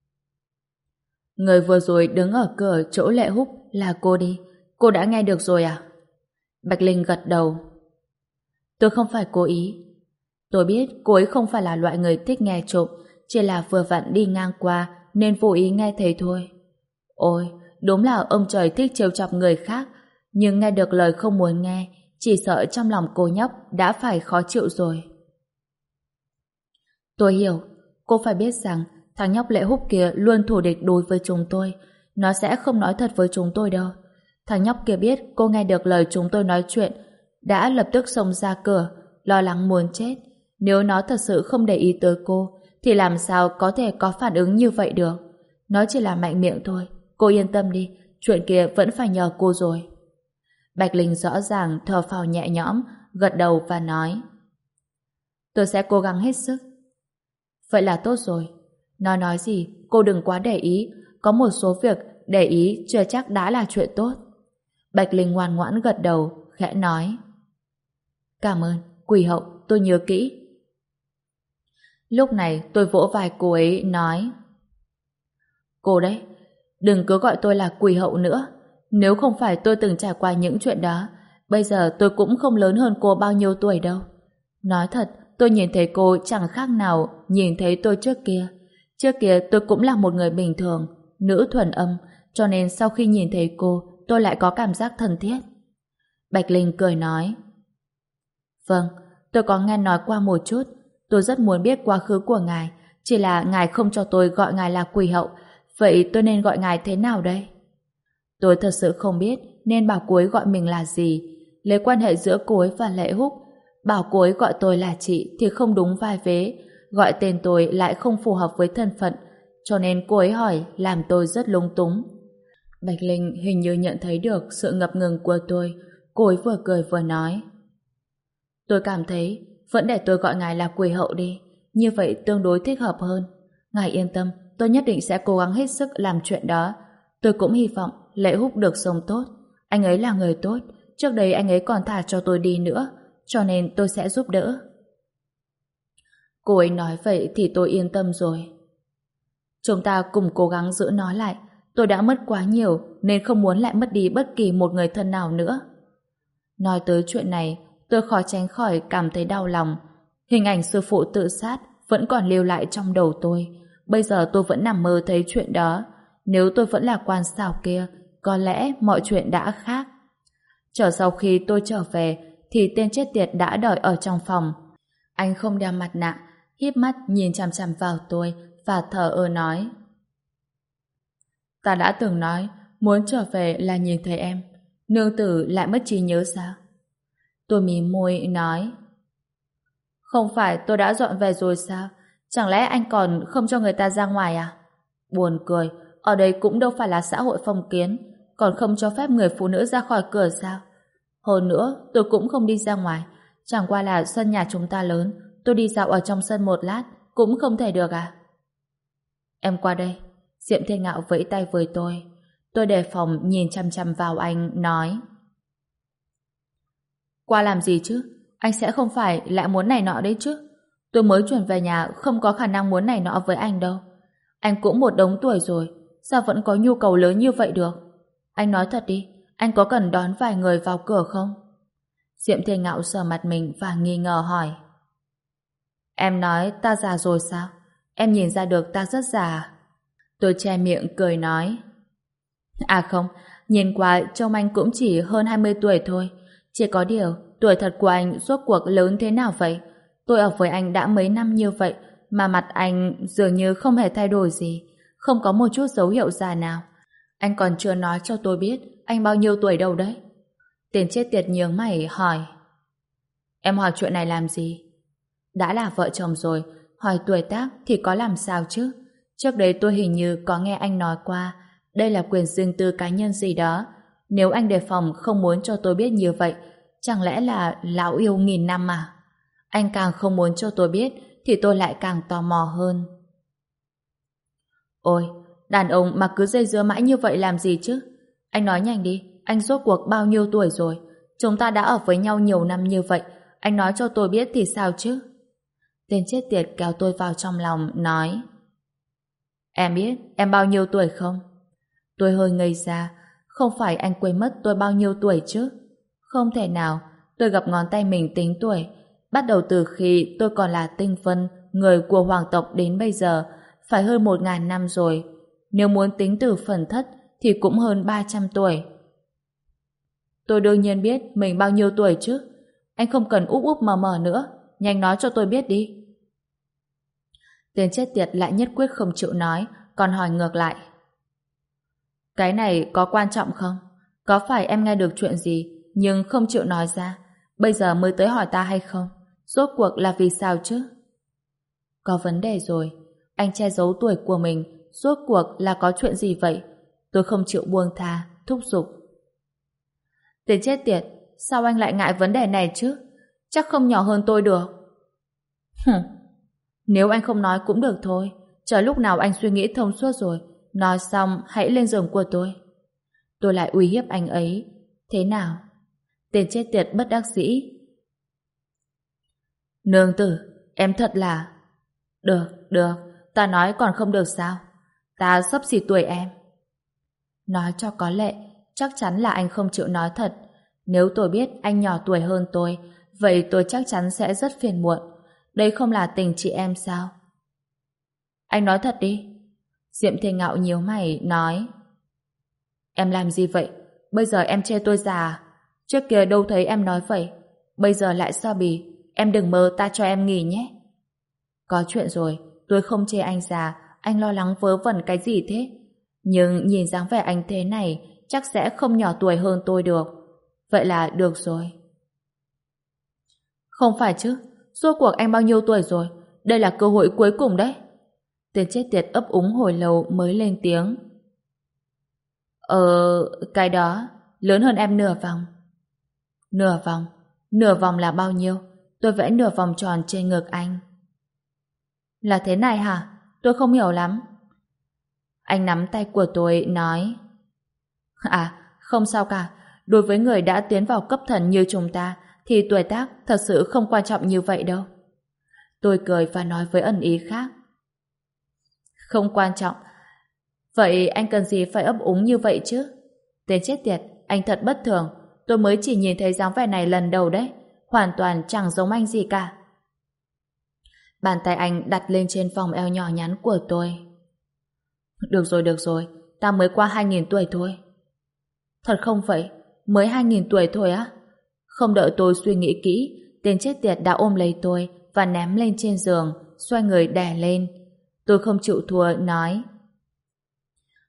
Người vừa rồi đứng ở cửa chỗ Lệ Húc là cô đi. Cô đã nghe được rồi à? Bạch Linh gật đầu. Tôi không phải cố ý. Tôi biết cô ấy không phải là loại người thích nghe trộm, chỉ là vừa vặn đi ngang qua nên vô ý nghe thấy thôi. Ôi, đúng là ông trời thích trêu chọc người khác, nhưng nghe được lời không muốn nghe, chỉ sợ trong lòng cô nhóc đã phải khó chịu rồi. Tôi hiểu, cô phải biết rằng thằng nhóc Lệ Húc kia luôn thù địch đối với chúng tôi. Nó sẽ không nói thật với chúng tôi đâu. Thằng nhóc kia biết cô nghe được lời chúng tôi nói chuyện, đã lập tức xông ra cửa, lo lắng muốn chết. Nếu nó thật sự không để ý tới cô, thì làm sao có thể có phản ứng như vậy được. Nó chỉ là mạnh miệng thôi. Cô yên tâm đi, chuyện kia vẫn phải nhờ cô rồi. Bạch Linh rõ ràng thở phào nhẹ nhõm, gật đầu và nói: Tôi sẽ cố gắng hết sức. Vậy là tốt rồi. Nó nói gì, cô đừng quá để ý. Có một số việc để ý chưa chắc đã là chuyện tốt. Bạch Linh ngoan ngoãn gật đầu, khẽ nói: Cảm ơn, Quỷ hậu, tôi nhớ kỹ. Lúc này tôi vỗ vai cô ấy, nói: Cô đấy, đừng cứ gọi tôi là Quỷ hậu nữa. Nếu không phải tôi từng trải qua những chuyện đó, bây giờ tôi cũng không lớn hơn cô bao nhiêu tuổi đâu. Nói thật, tôi nhìn thấy cô chẳng khác nào nhìn thấy tôi trước kia. Trước kia tôi cũng là một người bình thường, nữ thuần âm, cho nên sau khi nhìn thấy cô, tôi lại có cảm giác thân thiết. Bạch Linh cười nói: Vâng, tôi có nghe nói qua một chút. Tôi rất muốn biết quá khứ của ngài, chỉ là ngài không cho tôi gọi ngài là Quỷ hậu. Vậy tôi nên gọi ngài thế nào đây? Tôi thật sự không biết nên bảo cô ấy gọi mình là gì. Lấy quan hệ giữa cô ấy và Lệ Húc, bảo cô ấy gọi tôi là chị thì không đúng vai vế, gọi tên tôi lại không phù hợp với thân phận, cho nên cô ấy hỏi làm tôi rất lúng túng. Bạch Linh hình như nhận thấy được sự ngập ngừng của tôi. Cô ấy vừa cười vừa nói: Tôi cảm thấy vẫn để tôi gọi ngài là Quỷ hậu đi, như vậy tương đối thích hợp hơn. Ngài yên tâm, tôi nhất định sẽ cố gắng hết sức làm chuyện đó. Tôi cũng hy vọng Lệ Húc được sống tốt. Anh ấy là người tốt, trước đây anh ấy còn thả cho tôi đi nữa, cho nên tôi sẽ giúp đỡ. Cô ấy nói vậy thì tôi yên tâm rồi. Chúng ta cùng cố gắng giữ nó lại. Tôi đã mất quá nhiều nên không muốn lại mất đi bất kỳ một người thân nào nữa. Nói tới chuyện này, tôi khó tránh khỏi cảm thấy đau lòng. Hình ảnh sư phụ tự sát vẫn còn lưu lại trong đầu tôi. Bây giờ tôi vẫn nằm mơ thấy chuyện đó. Nếu tôi vẫn là quan xảo kia, có lẽ mọi chuyện đã khác. Chờ sau khi tôi trở về, thì tên chết tiệt đã đợi ở trong phòng. Anh không đeo mặt nạ, híp mắt nhìn chằm chằm vào tôi và thở ơ nói: Ta đã từng nói, muốn trở về là nhìn thấy em. Nương tử lại mất trí nhớ sao? Tôi mím môi nói, không phải tôi đã dọn về rồi sao? Chẳng lẽ anh còn không cho người ta ra ngoài à? Buồn cười, ở đây cũng đâu phải là xã hội phong kiến, còn không cho phép người phụ nữ ra khỏi cửa sao? Hơn nữa, tôi cũng không đi ra ngoài, chẳng qua là sân nhà chúng ta lớn, tôi đi dạo ở trong sân một lát, cũng không thể được à? Em qua đây. Diệm Thiên Ngạo vẫy tay với tôi. Tôi đề phòng nhìn chăm chăm vào anh, nói, qua làm gì chứ? Anh sẽ không phải lại muốn này nọ đấy chứ? Tôi mới chuyển về nhà, không có khả năng muốn này nọ với anh đâu. Anh cũng một đống tuổi rồi, sao vẫn có nhu cầu lớn như vậy được? Anh nói thật đi, anh có cần đón vài người vào cửa không? Diệm Thiên Ngạo sờ mặt mình và nghi ngờ hỏi, em nói ta già rồi sao? Em nhìn ra được ta rất già. Tôi che miệng cười nói, à không, nhìn qua trông anh cũng chỉ hơn hai mươi tuổi thôi. Chỉ có điều, tuổi thật của anh rốt cuộc lớn thế nào vậy? Tôi ở với anh đã mấy năm như vậy, mà mặt anh dường như không hề thay đổi gì, không có một chút dấu hiệu già nào. Anh còn chưa nói cho tôi biết anh bao nhiêu tuổi đâu đấy. Tên chết tiệt nhướng mày hỏi, em hỏi chuyện này làm gì? Đã là vợ chồng rồi, hỏi tuổi tác thì có làm sao chứ? Trước đây tôi hình như có nghe anh nói qua, đây là quyền riêng tư cá nhân gì đó. Nếu anh đề phòng không muốn cho tôi biết như vậy, chẳng lẽ là lão yêu nghìn năm à? Anh càng không muốn cho tôi biết, thì tôi lại càng tò mò hơn. Ôi, đàn ông mà cứ dây dưa mãi như vậy làm gì chứ? Anh nói nhanh đi, anh rốt cuộc bao nhiêu tuổi rồi? Chúng ta đã ở với nhau nhiều năm như vậy, anh nói cho tôi biết thì sao chứ? Tên chết tiệt kéo tôi vào trong lòng, nói, em biết em bao nhiêu tuổi không? Tôi hơi ngây ra, không phải anh quên mất tôi bao nhiêu tuổi chứ? Không thể nào, tôi gập ngón tay mình tính tuổi, bắt đầu từ khi tôi còn là tinh vân, người của hoàng tộc đến bây giờ, phải hơn một ngàn năm rồi. Nếu muốn tính từ phần thất, thì cũng hơn ba trăm tuổi. Tôi đương nhiên biết mình bao nhiêu tuổi chứ. Anh không cần úp úp mờ mờ nữa, nhanh nói cho tôi biết đi. Tên chết tiệt lại nhất quyết không chịu nói, còn hỏi ngược lại. Cái này có quan trọng không? Có phải em nghe được chuyện gì, nhưng không chịu nói ra, bây giờ mới tới hỏi ta hay không? Rốt cuộc là vì sao chứ? Có vấn đề rồi, anh che giấu tuổi của mình, rốt cuộc là có chuyện gì vậy? Tôi không chịu buông tha, thúc giục. Tên chết tiệt, sao anh lại ngại vấn đề này chứ? Chắc không nhỏ hơn tôi được. Hừm, nếu anh không nói cũng được thôi, chờ lúc nào anh suy nghĩ thông suốt rồi, nói xong hãy lên giường của tôi. Tôi lại uy hiếp anh ấy. Thế nào? Tên chết tiệt bất đắc dĩ. Nương tử, em thật là... Được, được, ta nói còn không được sao? Ta xấp xỉ tuổi em. Nói cho có lệ, chắc chắn là anh không chịu nói thật. Nếu tôi biết anh nhỏ tuổi hơn tôi, vậy tôi chắc chắn sẽ rất phiền muộn. Đây không là tình chị em sao? Anh nói thật đi. Diệm Thiên Ngạo nhíu mày, nói. Em làm gì vậy? Bây giờ em chê tôi già. Trước kia đâu thấy em nói vậy. Bây giờ lại sao bì? Em đừng mơ ta cho em nghỉ nhé. Có chuyện rồi, tôi không chê anh già. Anh lo lắng vớ vẩn cái gì thế? Nhưng nhìn dáng vẻ anh thế này, chắc sẽ không nhỏ tuổi hơn tôi được. Vậy là được rồi. Không phải chứ, rốt cuộc anh bao nhiêu tuổi rồi? Đây là cơ hội cuối cùng đấy. Tên chết tiệt ấp úng hồi lâu mới lên tiếng. Ờ, cái đó lớn hơn em nửa vòng. Nửa vòng? Nửa vòng là bao nhiêu? Tôi vẽ nửa vòng tròn trên ngực anh. Là thế này hả? Tôi không hiểu lắm. Anh nắm tay của tôi nói. À, không sao cả. Đối với người đã tiến vào cấp thần như chúng ta thì tuổi tác thật sự không quan trọng như vậy đâu. Tôi cười và nói với ẩn ý khác. Không quan trọng. Vậy anh cần gì phải ấp úng như vậy chứ? Tên chết tiệt, anh thật bất thường. Tôi mới chỉ nhìn thấy dáng vẻ này lần đầu đấy. Hoàn toàn chẳng giống anh gì cả. Bàn tay anh đặt lên trên vòng eo nhỏ nhắn của tôi. Được rồi, được rồi. Ta mới qua hai nghìn tuổi thôi. Thật không vậy? Mới hai nghìn tuổi thôi á? Không đợi tôi suy nghĩ kỹ, tên chết tiệt đã ôm lấy tôi và ném lên trên giường, xoay người đè lên. Tôi không chịu thua, nói.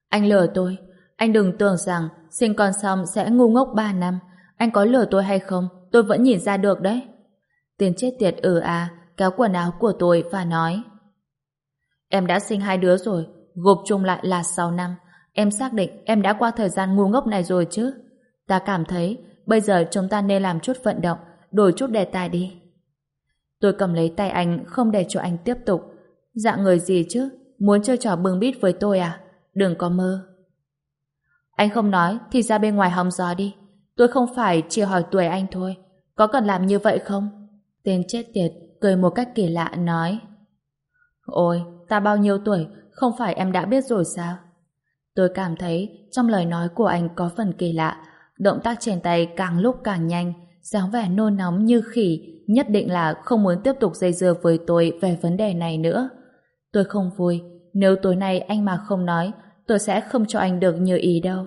Anh lừa tôi. Anh đừng tưởng rằng sinh con xong sẽ ngu ngốc ba năm. Anh có lừa tôi hay không, tôi vẫn nhìn ra được đấy. Tên chết tiệt ừ à, kéo quần áo của tôi và nói: Em đã sinh hai đứa rồi, gộp chung lại là sáu năm. Em xác định em đã qua thời gian ngu ngốc này rồi chứ. Ta cảm thấy bây giờ chúng ta nên làm chút vận động, đổi chút đề tài đi. Tôi cầm lấy tay anh, không để cho anh tiếp tục. Dạng người gì chứ, muốn chơi trò bưng bít với tôi à? Đừng có mơ. Anh không nói thì ra bên ngoài hóng gió đi. Tôi không phải chỉ hỏi tuổi anh thôi. Có cần làm như vậy không? Tên chết tiệt cười một cách kỳ lạ nói: Ôi, ta bao nhiêu tuổi, không phải em đã biết rồi sao? Tôi cảm thấy trong lời nói của anh có phần kỳ lạ. Động tác trên tay càng lúc càng nhanh, dáng vẻ nôn nóng như khỉ, nhất định là không muốn tiếp tục dây dưa với tôi về vấn đề này nữa. Tôi không vui, nếu tối nay anh mà không nói, tôi sẽ không cho anh được như ý đâu.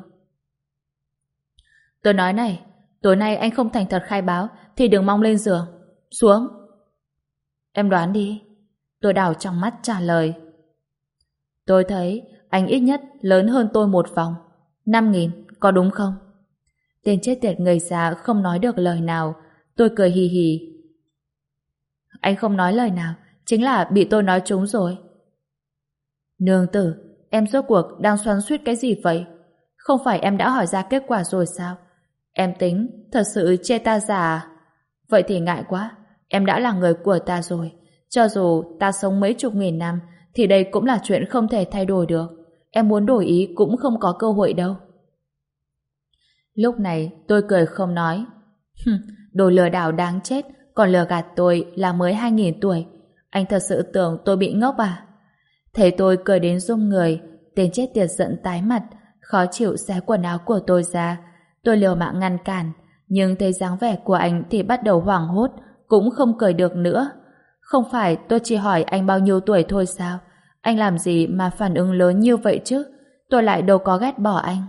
Tôi nói này, tối nay anh không thành thật khai báo thì đừng mong lên giường. Xuống. Em đoán đi. Tôi đảo trong mắt trả lời. Tôi thấy anh ít nhất lớn hơn tôi một vòng. Năm nghìn, có đúng không? Tên chết tiệt người già không nói được lời nào. Tôi cười hì hì. Anh không nói lời nào, chính là bị tôi nói trúng rồi. Nương tử, em rốt cuộc đang xoắn xuýt cái gì vậy? Không phải em đã hỏi ra kết quả rồi sao? Em tính thật sự chê ta già à? Vậy thì ngại quá, em đã là người của ta rồi. Cho dù ta sống mấy chục nghìn năm thì đây cũng là chuyện không thể thay đổi được. Em muốn đổi ý cũng không có cơ hội đâu. Lúc này tôi cười không nói. Đồ lừa đảo đáng chết, còn lừa gạt tôi là mới hai nghìn tuổi. Anh thật sự tưởng tôi bị ngốc à? Thấy tôi cười đến run người, tên chết tiệt giận tái mặt, khó chịu xé quần áo của tôi ra. Tôi liều mạng ngăn cản, nhưng thấy dáng vẻ của anh thì bắt đầu hoảng hốt, cũng không cười được nữa. Không phải tôi chỉ hỏi anh bao nhiêu tuổi thôi sao? Anh làm gì mà phản ứng lớn như vậy chứ? Tôi lại đâu có ghét bỏ anh.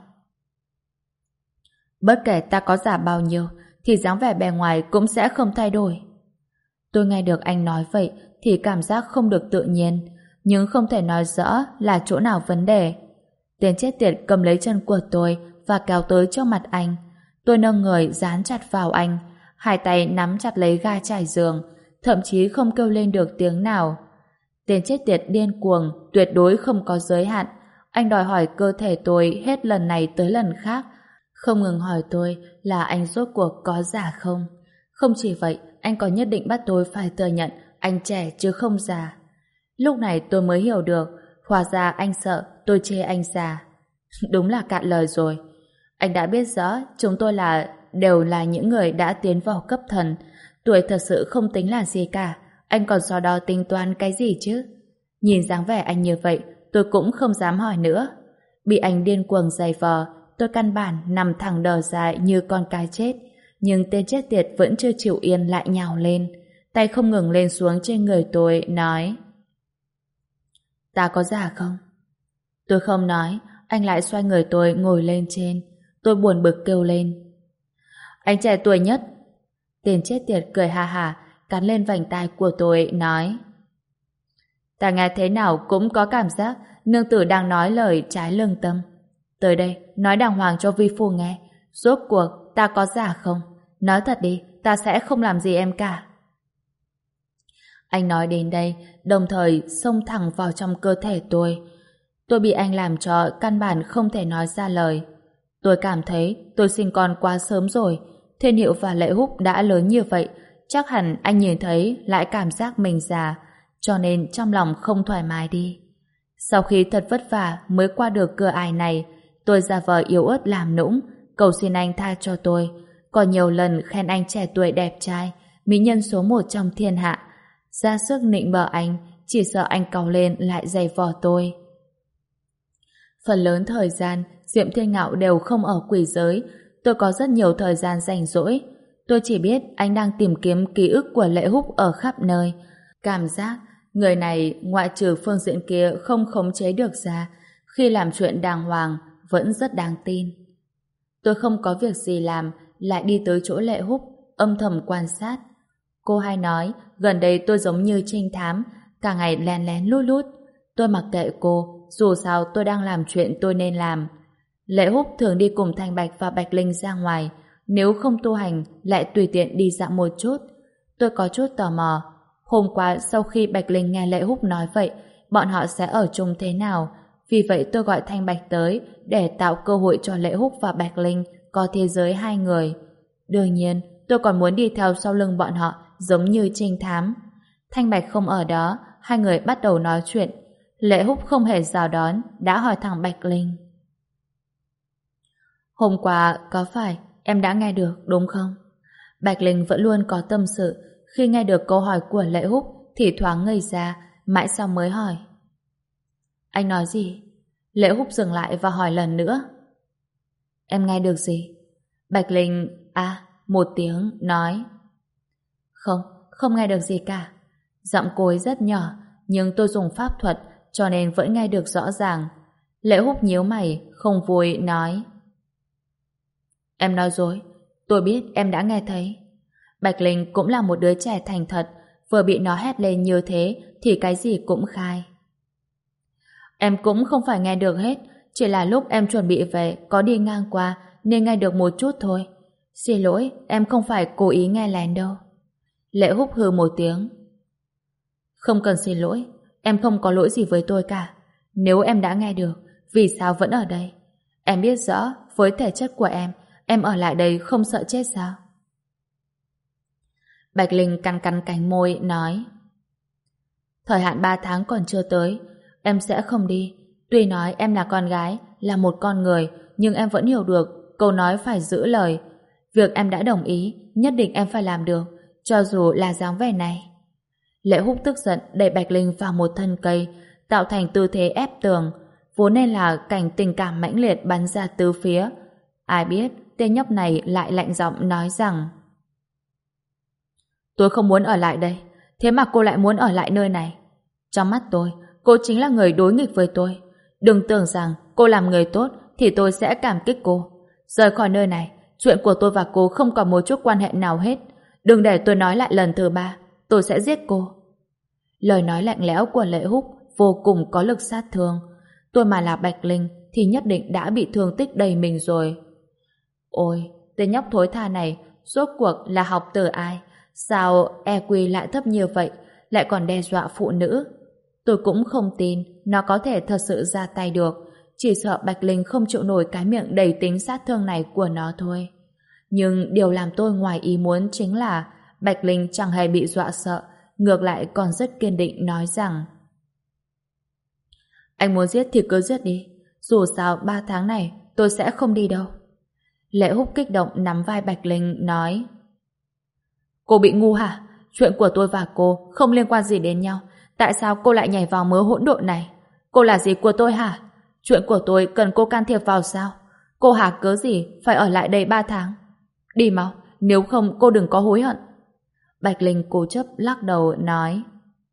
Bất kể ta có giả bao nhiêu, thì dáng vẻ bề ngoài cũng sẽ không thay đổi. Tôi nghe được anh nói vậy thì cảm giác không được tự nhiên, nhưng không thể nói rõ là chỗ nào vấn đề. Tên chết tiệt cầm lấy chân của tôi và kéo tới trước mặt anh. Tôi nâng người dán chặt vào anh, hai tay nắm chặt lấy ga trải giường, thậm chí không kêu lên được tiếng nào. Tên chết tiệt điên cuồng, tuyệt đối không có giới hạn. Anh đòi hỏi cơ thể tôi hết lần này tới lần khác, không ngừng hỏi tôi là anh rốt cuộc có già không. Không chỉ vậy, anh còn nhất định bắt tôi phải thừa nhận anh trẻ chứ không già. Lúc này tôi mới hiểu được, hóa ra anh sợ tôi chê anh già. Đúng là cạn lời rồi. Anh đã biết rõ chúng tôi là đều là những người đã tiến vào cấp thần. Tuổi thật sự không tính là gì cả. Anh còn so đo tính toán cái gì chứ? Nhìn dáng vẻ anh như vậy, tôi cũng không dám hỏi nữa. Bị anh điên cuồng giày vò, tôi căn bản nằm thẳng đờ dài như con cái chết. Nhưng tên chết tiệt vẫn chưa chịu yên, lại nhào lên. Tay không ngừng lên xuống trên người tôi, nói: Ta có già không? Tôi không nói, anh lại xoay người tôi ngồi lên trên. Tôi buồn bực kêu lên: Anh trẻ tuổi nhất. Tên chết tiệt cười ha hả, cắn lên vành tai của tôi, nói: Ta nghe thế nào cũng có cảm giác nương tử đang nói lời trái lương tâm. Tới đây, nói đàng hoàng cho vi phu nghe. Rốt cuộc ta có già không? Nói thật đi, ta sẽ không làm gì em cả. Anh nói đến đây, đồng thời xông thẳng vào trong cơ thể tôi. Tôi bị anh làm cho căn bản không thể nói ra lời. Tôi cảm thấy tôi sinh con quá sớm rồi. Thiên Hiệu và Lệ Húc đã lớn như vậy, chắc hẳn anh nhìn thấy lại cảm giác mình già, cho nên trong lòng không thoải mái đi. Sau khi thật vất vả mới qua được cửa ải này, tôi giả vờ yếu ớt làm nũng, cầu xin anh tha cho tôi. Còn nhiều lần khen anh trẻ tuổi đẹp trai, mỹ nhân số một trong thiên hạ. Ra sức nịnh bợ anh, chỉ sợ anh cau lên lại giày vò tôi. Phần lớn thời gian, Diệm Thiên Ngạo đều không ở quỷ giới. Tôi có rất nhiều thời gian rảnh rỗi. Tôi chỉ biết anh đang tìm kiếm ký ức của Lệ Húc ở khắp nơi. Cảm giác người này ngoại trừ phương diện kia không khống chế được ra, khi làm chuyện đàng hoàng vẫn rất đáng tin. Tôi không có việc gì làm, lại đi tới chỗ Lệ Húc, âm thầm quan sát. Cô hay nói gần đây tôi giống như trinh thám, cả ngày lén lén lút lút. Tôi mặc kệ cô, dù sao tôi đang làm chuyện tôi nên làm. Lệ Húc thường đi cùng Thanh Bạch và Bạch Linh ra ngoài, nếu không tu hành lại tùy tiện đi dạo một chút. Tôi có chút tò mò, hôm qua sau khi Bạch Linh nghe Lệ Húc nói vậy, bọn họ sẽ ở chung thế nào? Vì vậy tôi gọi Thanh Bạch tới để tạo cơ hội cho Lệ Húc và Bạch Linh có thế giới hai người. Đương nhiên, tôi còn muốn đi theo sau lưng bọn họ giống như trinh thám. Thanh Bạch không ở đó, hai người bắt đầu nói chuyện. Lệ Húc không hề chào đón, đã hỏi thẳng Bạch Linh. Hôm qua, có phải em đã nghe được, đúng không? Bạch Linh vẫn luôn có tâm sự, khi nghe được câu hỏi của Lệ Húc thì thoáng ngây ra, mãi sau mới hỏi. Anh nói gì? Lệ Húc dừng lại và hỏi lần nữa. Em nghe được gì? Bạch Linh, à, một tiếng, nói. Không, không nghe được gì cả. Giọng cô ấy rất nhỏ, nhưng tôi dùng pháp thuật cho nên vẫn nghe được rõ ràng. Lệ Húc nhíu mày, không vui, nói. Em nói dối, tôi biết em đã nghe thấy. Bạch Linh cũng là một đứa trẻ thành thật, vừa bị nó hét lên như thế thì cái gì cũng khai. Em cũng không phải nghe được hết, chỉ là lúc em chuẩn bị về có đi ngang qua nên nghe được một chút thôi. Xin lỗi, em không phải cố ý nghe lén đâu. Lệ Húc hừ một tiếng. Không cần xin lỗi, em không có lỗi gì với tôi cả. Nếu em đã nghe được, vì sao vẫn ở đây? Em biết rõ, với thể chất của em, em ở lại đây không sợ chết sao? Bạch Linh cắn cắn cánh môi, nói. Thời hạn ba tháng còn chưa tới, em sẽ không đi. Tuy nói em là con gái, là một con người, nhưng em vẫn hiểu được câu nói phải giữ lời. Việc em đã đồng ý, nhất định em phải làm được, cho dù là dáng vẻ này. Lệ Húc tức giận đẩy Bạch Linh vào một thân cây, tạo thành tư thế ép tường, vốn nên là cảnh tình cảm mãnh liệt bắn ra tứ phía. Ai biết, tên nhóc này lại lạnh giọng nói rằng tôi không muốn ở lại đây, thế mà cô lại muốn ở lại nơi này. Trong mắt tôi, cô chính là người đối nghịch với tôi. Đừng tưởng rằng cô làm người tốt thì tôi sẽ cảm kích cô. Rời khỏi nơi này, chuyện của tôi và cô không còn một chút quan hệ nào hết. Đừng để tôi nói lại lần thứ ba, tôi sẽ giết cô. Lời nói lạnh lẽo của Lệ Húc vô cùng có lực sát thương. Tôi mà là Bạch Linh thì nhất định đã bị thương tích đầy mình rồi. Ôi, tên nhóc thối tha này rốt cuộc là học từ ai? Sao e quy lại thấp như vậy, lại còn đe dọa phụ nữ? Tôi cũng không tin nó có thể thật sự ra tay được, chỉ sợ Bạch Linh không chịu nổi cái miệng đầy tính sát thương này của nó thôi. Nhưng điều làm tôi ngoài ý muốn chính là Bạch Linh chẳng hề bị dọa sợ, ngược lại còn rất kiên định nói rằng anh muốn giết thì cứ giết đi, dù sao ba tháng này tôi sẽ không đi đâu. Lệ Húc kích động nắm vai Bạch Linh nói. Cô bị ngu hả? Chuyện của tôi và cô không liên quan gì đến nhau, tại sao cô lại nhảy vào mớ hỗn độn này? Cô là gì của tôi hả? Chuyện của tôi cần cô can thiệp vào sao? Cô hả cớ gì phải ở lại đây ba tháng? Đi mau, nếu không cô đừng có hối hận. Bạch Linh cố chấp lắc đầu nói.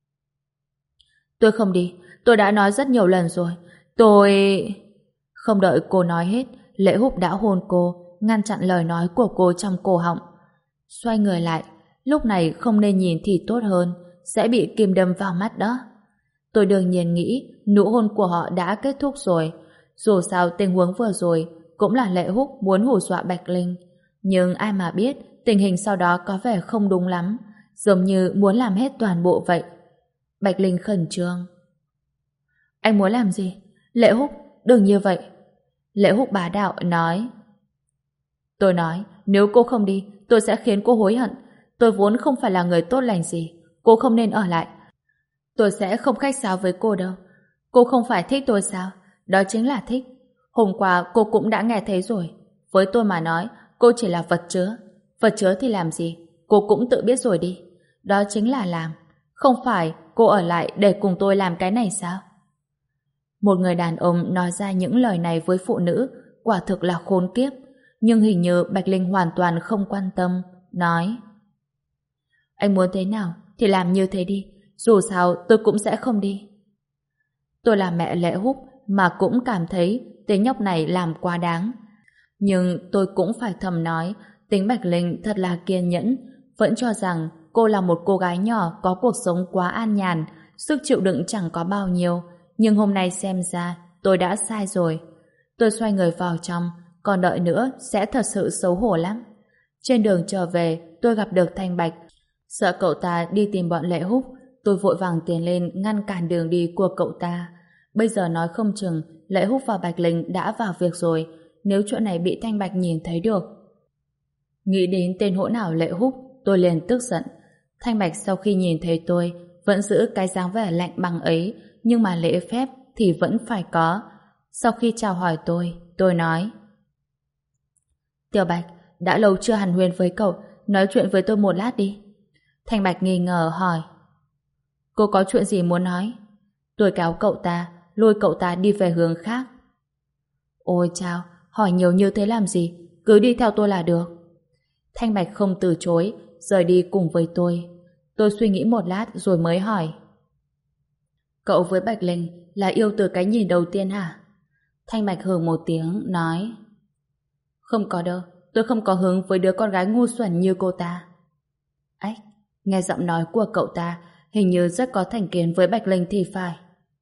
Tôi không đi, tôi đã nói rất nhiều lần rồi. Tôi... Không đợi cô nói hết, Lệ Húc đã hôn cô, ngăn chặn lời nói của cô trong cổ họng. Xoay người lại, lúc này không nên nhìn thì tốt hơn, sẽ bị kim đâm vào mắt đó. Tôi đương nhiên nghĩ nụ hôn của họ đã kết thúc rồi. Dù sao tình huống vừa rồi cũng là Lệ Húc muốn hù dọa Bạch Linh. Nhưng ai mà biết tình hình sau đó có vẻ không đúng lắm, giống như muốn làm hết toàn bộ vậy. Bạch Linh khẩn trương. Anh muốn làm gì? Lệ Húc, đừng như vậy. Lệ Húc bá đạo nói. Tôi nói, nếu cô không đi, tôi sẽ khiến cô hối hận. Tôi vốn không phải là người tốt lành gì. Cô không nên ở lại. Tôi sẽ không khách sáo với cô đâu. Cô không phải thích tôi sao? Đó chính là thích. Hôm qua cô cũng đã nghe thấy rồi. Với tôi mà nói, cô chỉ là vật chứa. Vật chứa thì làm gì? Cô cũng tự biết rồi đi. Đó chính là làm. Không phải cô ở lại để cùng tôi làm cái này sao? Một người đàn ông nói ra những lời này với phụ nữ quả thực là khốn kiếp. Nhưng hình như Bạch Linh hoàn toàn không quan tâm. Nói: Anh muốn thế nào thì làm như thế đi. Dù sao tôi cũng sẽ không đi. Tôi là mẹ Lệ Húc mà cũng cảm thấy tên nhóc này làm quá đáng. Nhưng tôi cũng phải thầm nói tính Bạch Linh thật là kiên nhẫn, vẫn cho rằng cô là một cô gái nhỏ có cuộc sống quá an nhàn, sức chịu đựng chẳng có bao nhiêu, nhưng hôm nay xem ra tôi đã sai rồi. Tôi xoay người vào trong, còn đợi nữa sẽ thật sự xấu hổ lắm. Trên đường trở về, tôi gặp được Thanh Bạch. Sợ cậu ta đi tìm bọn Lệ Húc, tôi vội vàng tiến lên ngăn cản đường đi của cậu ta. Bây giờ nói không chừng Lệ Húc và Bạch Linh đã vào việc rồi, nếu chuyện này bị Thanh Bạch nhìn thấy được. Nghĩ đến tên hỗn hảo Lệ Húc, tôi liền tức giận. Thanh Bạch sau khi nhìn thấy tôi vẫn giữ cái dáng vẻ lạnh băng ấy, nhưng mà lễ phép thì vẫn phải có. Sau khi chào hỏi tôi, tôi nói: Tiểu Bạch, đã lâu chưa hàn huyên với cậu, nói chuyện với tôi một lát đi. Thanh Bạch nghi ngờ hỏi: Cô có chuyện gì muốn nói? Tôi kéo cậu ta, lôi cậu ta đi về hướng khác. Ôi chao, hỏi nhiều như thế làm gì, cứ đi theo tôi là được. Thanh Bạch không từ chối, rời đi cùng với tôi. Tôi suy nghĩ một lát rồi mới hỏi: Cậu với Bạch Linh là yêu từ cái nhìn đầu tiên hả? Thanh Bạch hừ một tiếng, nói: Không có đâu, tôi không có hứng với đứa con gái ngu xuẩn như cô ta. Ách, nghe giọng nói của cậu ta hình như rất có thành kiến với Bạch Linh thì phải.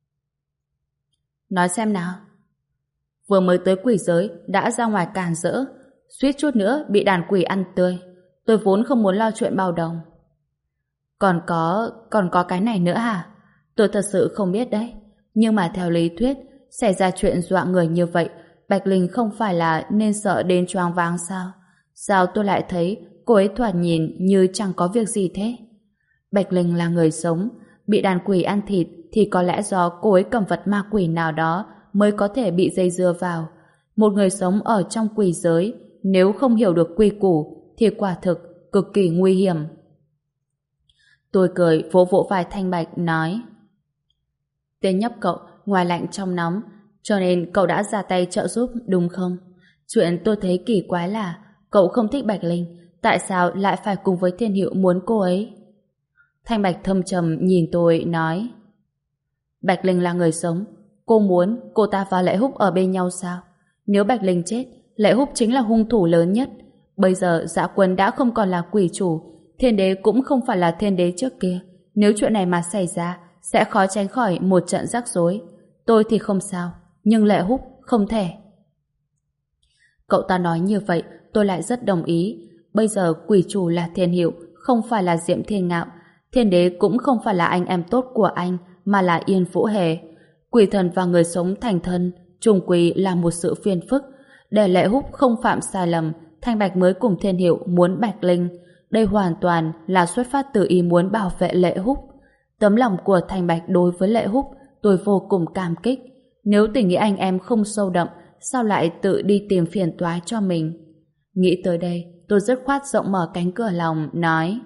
Nói xem nào. Vừa mới tới quỷ giới đã ra ngoài càn rỡ, suýt chút nữa bị đàn quỷ ăn tươi. Tôi vốn không muốn lo chuyện bao đồng. Còn có, còn có cái này nữa hả? Tôi thật sự không biết đấy. Nhưng mà theo lý thuyết, xảy ra chuyện dọa người như vậy, Bạch Linh không phải là nên sợ đến choáng váng sao? Sao tôi lại thấy cô ấy thoạt nhìn như chẳng có việc gì thế? Bạch Linh là người sống, bị đàn quỷ ăn thịt thì có lẽ do cô ấy cầm vật ma quỷ nào đó mới có thể bị dây dưa vào. Một người sống ở trong quỷ giới, nếu không hiểu được quy củ thì quả thực cực kỳ nguy hiểm. Tôi cười vỗ vỗ vai Thanh Bạch, nói: Tên nhóc cậu ngoài lạnh trong nóng, cho nên cậu đã ra tay trợ giúp đúng không? Chuyện tôi thấy kỳ quái là cậu không thích Bạch Linh, tại sao lại phải cùng với Thiên Hiệu muốn cô ấy? Thanh Bạch thâm trầm nhìn tôi, nói: Bạch Linh là người sống, cô muốn cô ta và Lệ Húc ở bên nhau sao? Nếu Bạch Linh chết, Lệ Húc chính là hung thủ lớn nhất. Bây giờ Dã Quân đã không còn là quỷ chủ, Thiên Đế cũng không phải là Thiên Đế trước kia. Nếu chuyện này mà xảy ra, sẽ khó tránh khỏi một trận rắc rối. Tôi thì không sao, nhưng Lệ Húc không thể. Cậu ta nói như vậy, tôi lại rất đồng ý. Bây giờ quỷ chủ là Thiên Hiệu, không phải là Diệm Thiên Ngạo. Thiên Đế cũng không phải là anh em tốt của anh, mà là Yên Vũ Hề. Quỷ thần và người sống thành thân, trùng quỷ là một sự phiền phức. Để Lệ Húc không phạm sai lầm, Thanh Bạch mới cùng Thiên Hiệu muốn Bạch Linh. Đây hoàn toàn là xuất phát từ ý muốn bảo vệ Lệ Húc. Tấm lòng của Thanh Bạch đối với Lệ Húc tôi vô cùng cảm kích. Nếu tình nghĩa anh em không sâu đậm, sao lại tự đi tìm phiền toái cho mình? Nghĩ tới đây, tôi dứt khoát rộng mở cánh cửa lòng, nói: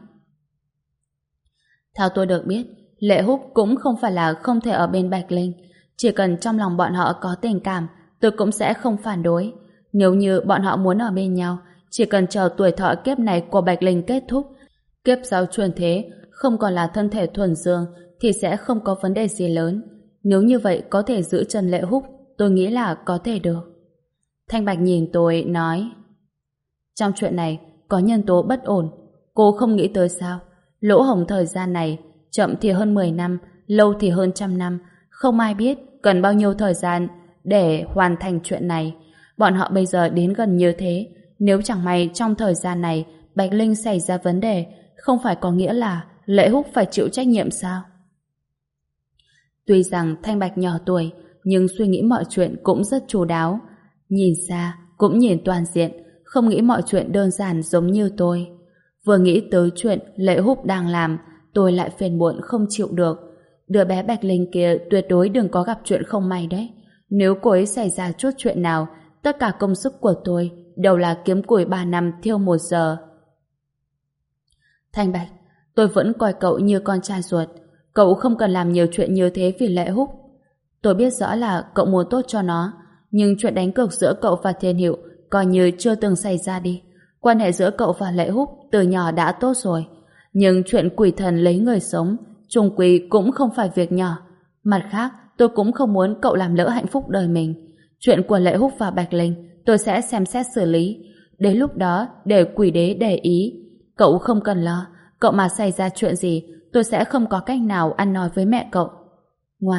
Theo tôi được biết, Lệ Húc cũng không phải là không thể ở bên Bạch Linh. Chỉ cần trong lòng bọn họ có tình cảm, tôi cũng sẽ không phản đối. Nếu như bọn họ muốn ở bên nhau, chỉ cần chờ tuổi thọ kiếp này của Bạch Linh kết thúc, kiếp sau truyền thế không còn là thân thể thuần dương, thì sẽ không có vấn đề gì lớn. Nếu như vậy có thể giữ chân Lệ Húc, tôi nghĩ là có thể được. Thanh Bạch nhìn tôi, nói: Trong chuyện này có nhân tố bất ổn. Cô không nghĩ tới sao? Lỗ hổng thời gian này, chậm thì hơn mười năm, lâu thì hơn trăm năm. Không ai biết cần bao nhiêu thời gian để hoàn thành chuyện này. Bọn họ bây giờ đến gần như thế. Nếu chẳng may trong thời gian này Bạch Linh xảy ra vấn đề, không phải có nghĩa là Lệ Húc phải chịu trách nhiệm sao? Tuy rằng Thanh Bạch nhỏ tuổi, nhưng suy nghĩ mọi chuyện cũng rất chu đáo. Nhìn xa, cũng nhìn toàn diện, không nghĩ mọi chuyện đơn giản giống như tôi. Vừa nghĩ tới chuyện Lệ Húc đang làm, tôi lại phiền muộn không chịu được. Đứa bé Bạch Linh kia tuyệt đối đừng có gặp chuyện không may đấy. Nếu cô ấy xảy ra chút chuyện nào, tất cả công sức của tôi đều là kiếm củi ba năm thiêu một giờ. Thanh Bạch, tôi vẫn coi cậu như con trai ruột. Cậu không cần làm nhiều chuyện như thế vì Lệ Húc. Tôi biết rõ là cậu muốn tốt cho nó, nhưng chuyện đánh cược giữa cậu và Thiên Hiệu coi như chưa từng xảy ra đi. Quan hệ giữa cậu và Lệ Húc từ nhỏ đã tốt rồi. Nhưng chuyện quỷ thần lấy người sống, trùng quỷ cũng không phải việc nhỏ. Mặt khác, tôi cũng không muốn cậu làm lỡ hạnh phúc đời mình. Chuyện của Lệ Húc và Bạch Linh tôi sẽ xem xét xử lý. Đến lúc đó, để quỷ đế để ý. Cậu không cần lo, cậu mà xảy ra chuyện gì, tôi sẽ không có cách nào ăn nói với mẹ cậu. Ngoan,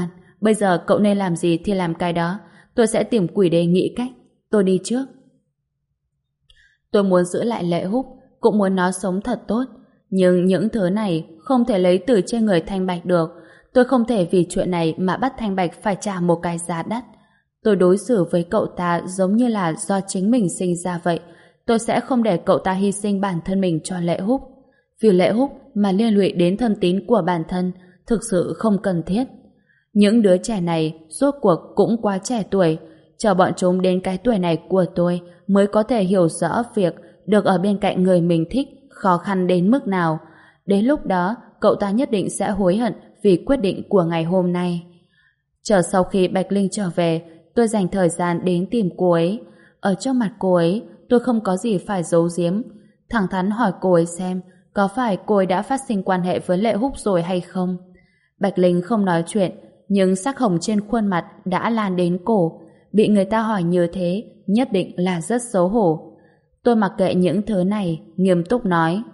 Bây giờ cậu nên làm gì thì làm cái đó. Tôi sẽ tìm quỷ đế nghĩ cách. Tôi đi trước. Tôi muốn giữ lại Lệ Húc, cũng muốn nó sống thật tốt. Nhưng những thứ này không thể lấy từ trên người Thanh Bạch được. Tôi không thể vì chuyện này mà bắt Thanh Bạch phải trả một cái giá đắt. Tôi đối xử với cậu ta giống như là do chính mình sinh ra vậy. Tôi sẽ không để cậu ta hy sinh bản thân mình cho Lệ Húc. Vì Lệ Húc mà liên lụy đến thân tín của bản thân thực sự không cần thiết. Những đứa trẻ này rốt cuộc cũng quá trẻ tuổi. Chờ bọn chúng đến cái tuổi này của tôi mới có thể hiểu rõ việc được ở bên cạnh người mình thích khó khăn đến mức nào. Đến lúc đó, cậu ta nhất định sẽ hối hận vì quyết định của ngày hôm nay. Chờ sau khi Bạch Linh trở về, tôi dành thời gian đến tìm cô ấy. Ở trước mặt cô ấy, tôi không có gì phải giấu giếm. Thẳng thắn hỏi cô ấy xem có phải cô ấy đã phát sinh quan hệ với Lệ Húc rồi hay không. Bạch Linh không nói chuyện, nhưng sắc hồng trên khuôn mặt đã lan đến cổ. Bị người ta hỏi như thế, nhất định là rất xấu hổ. Tôi mặc kệ những thứ này, nghiêm túc nói.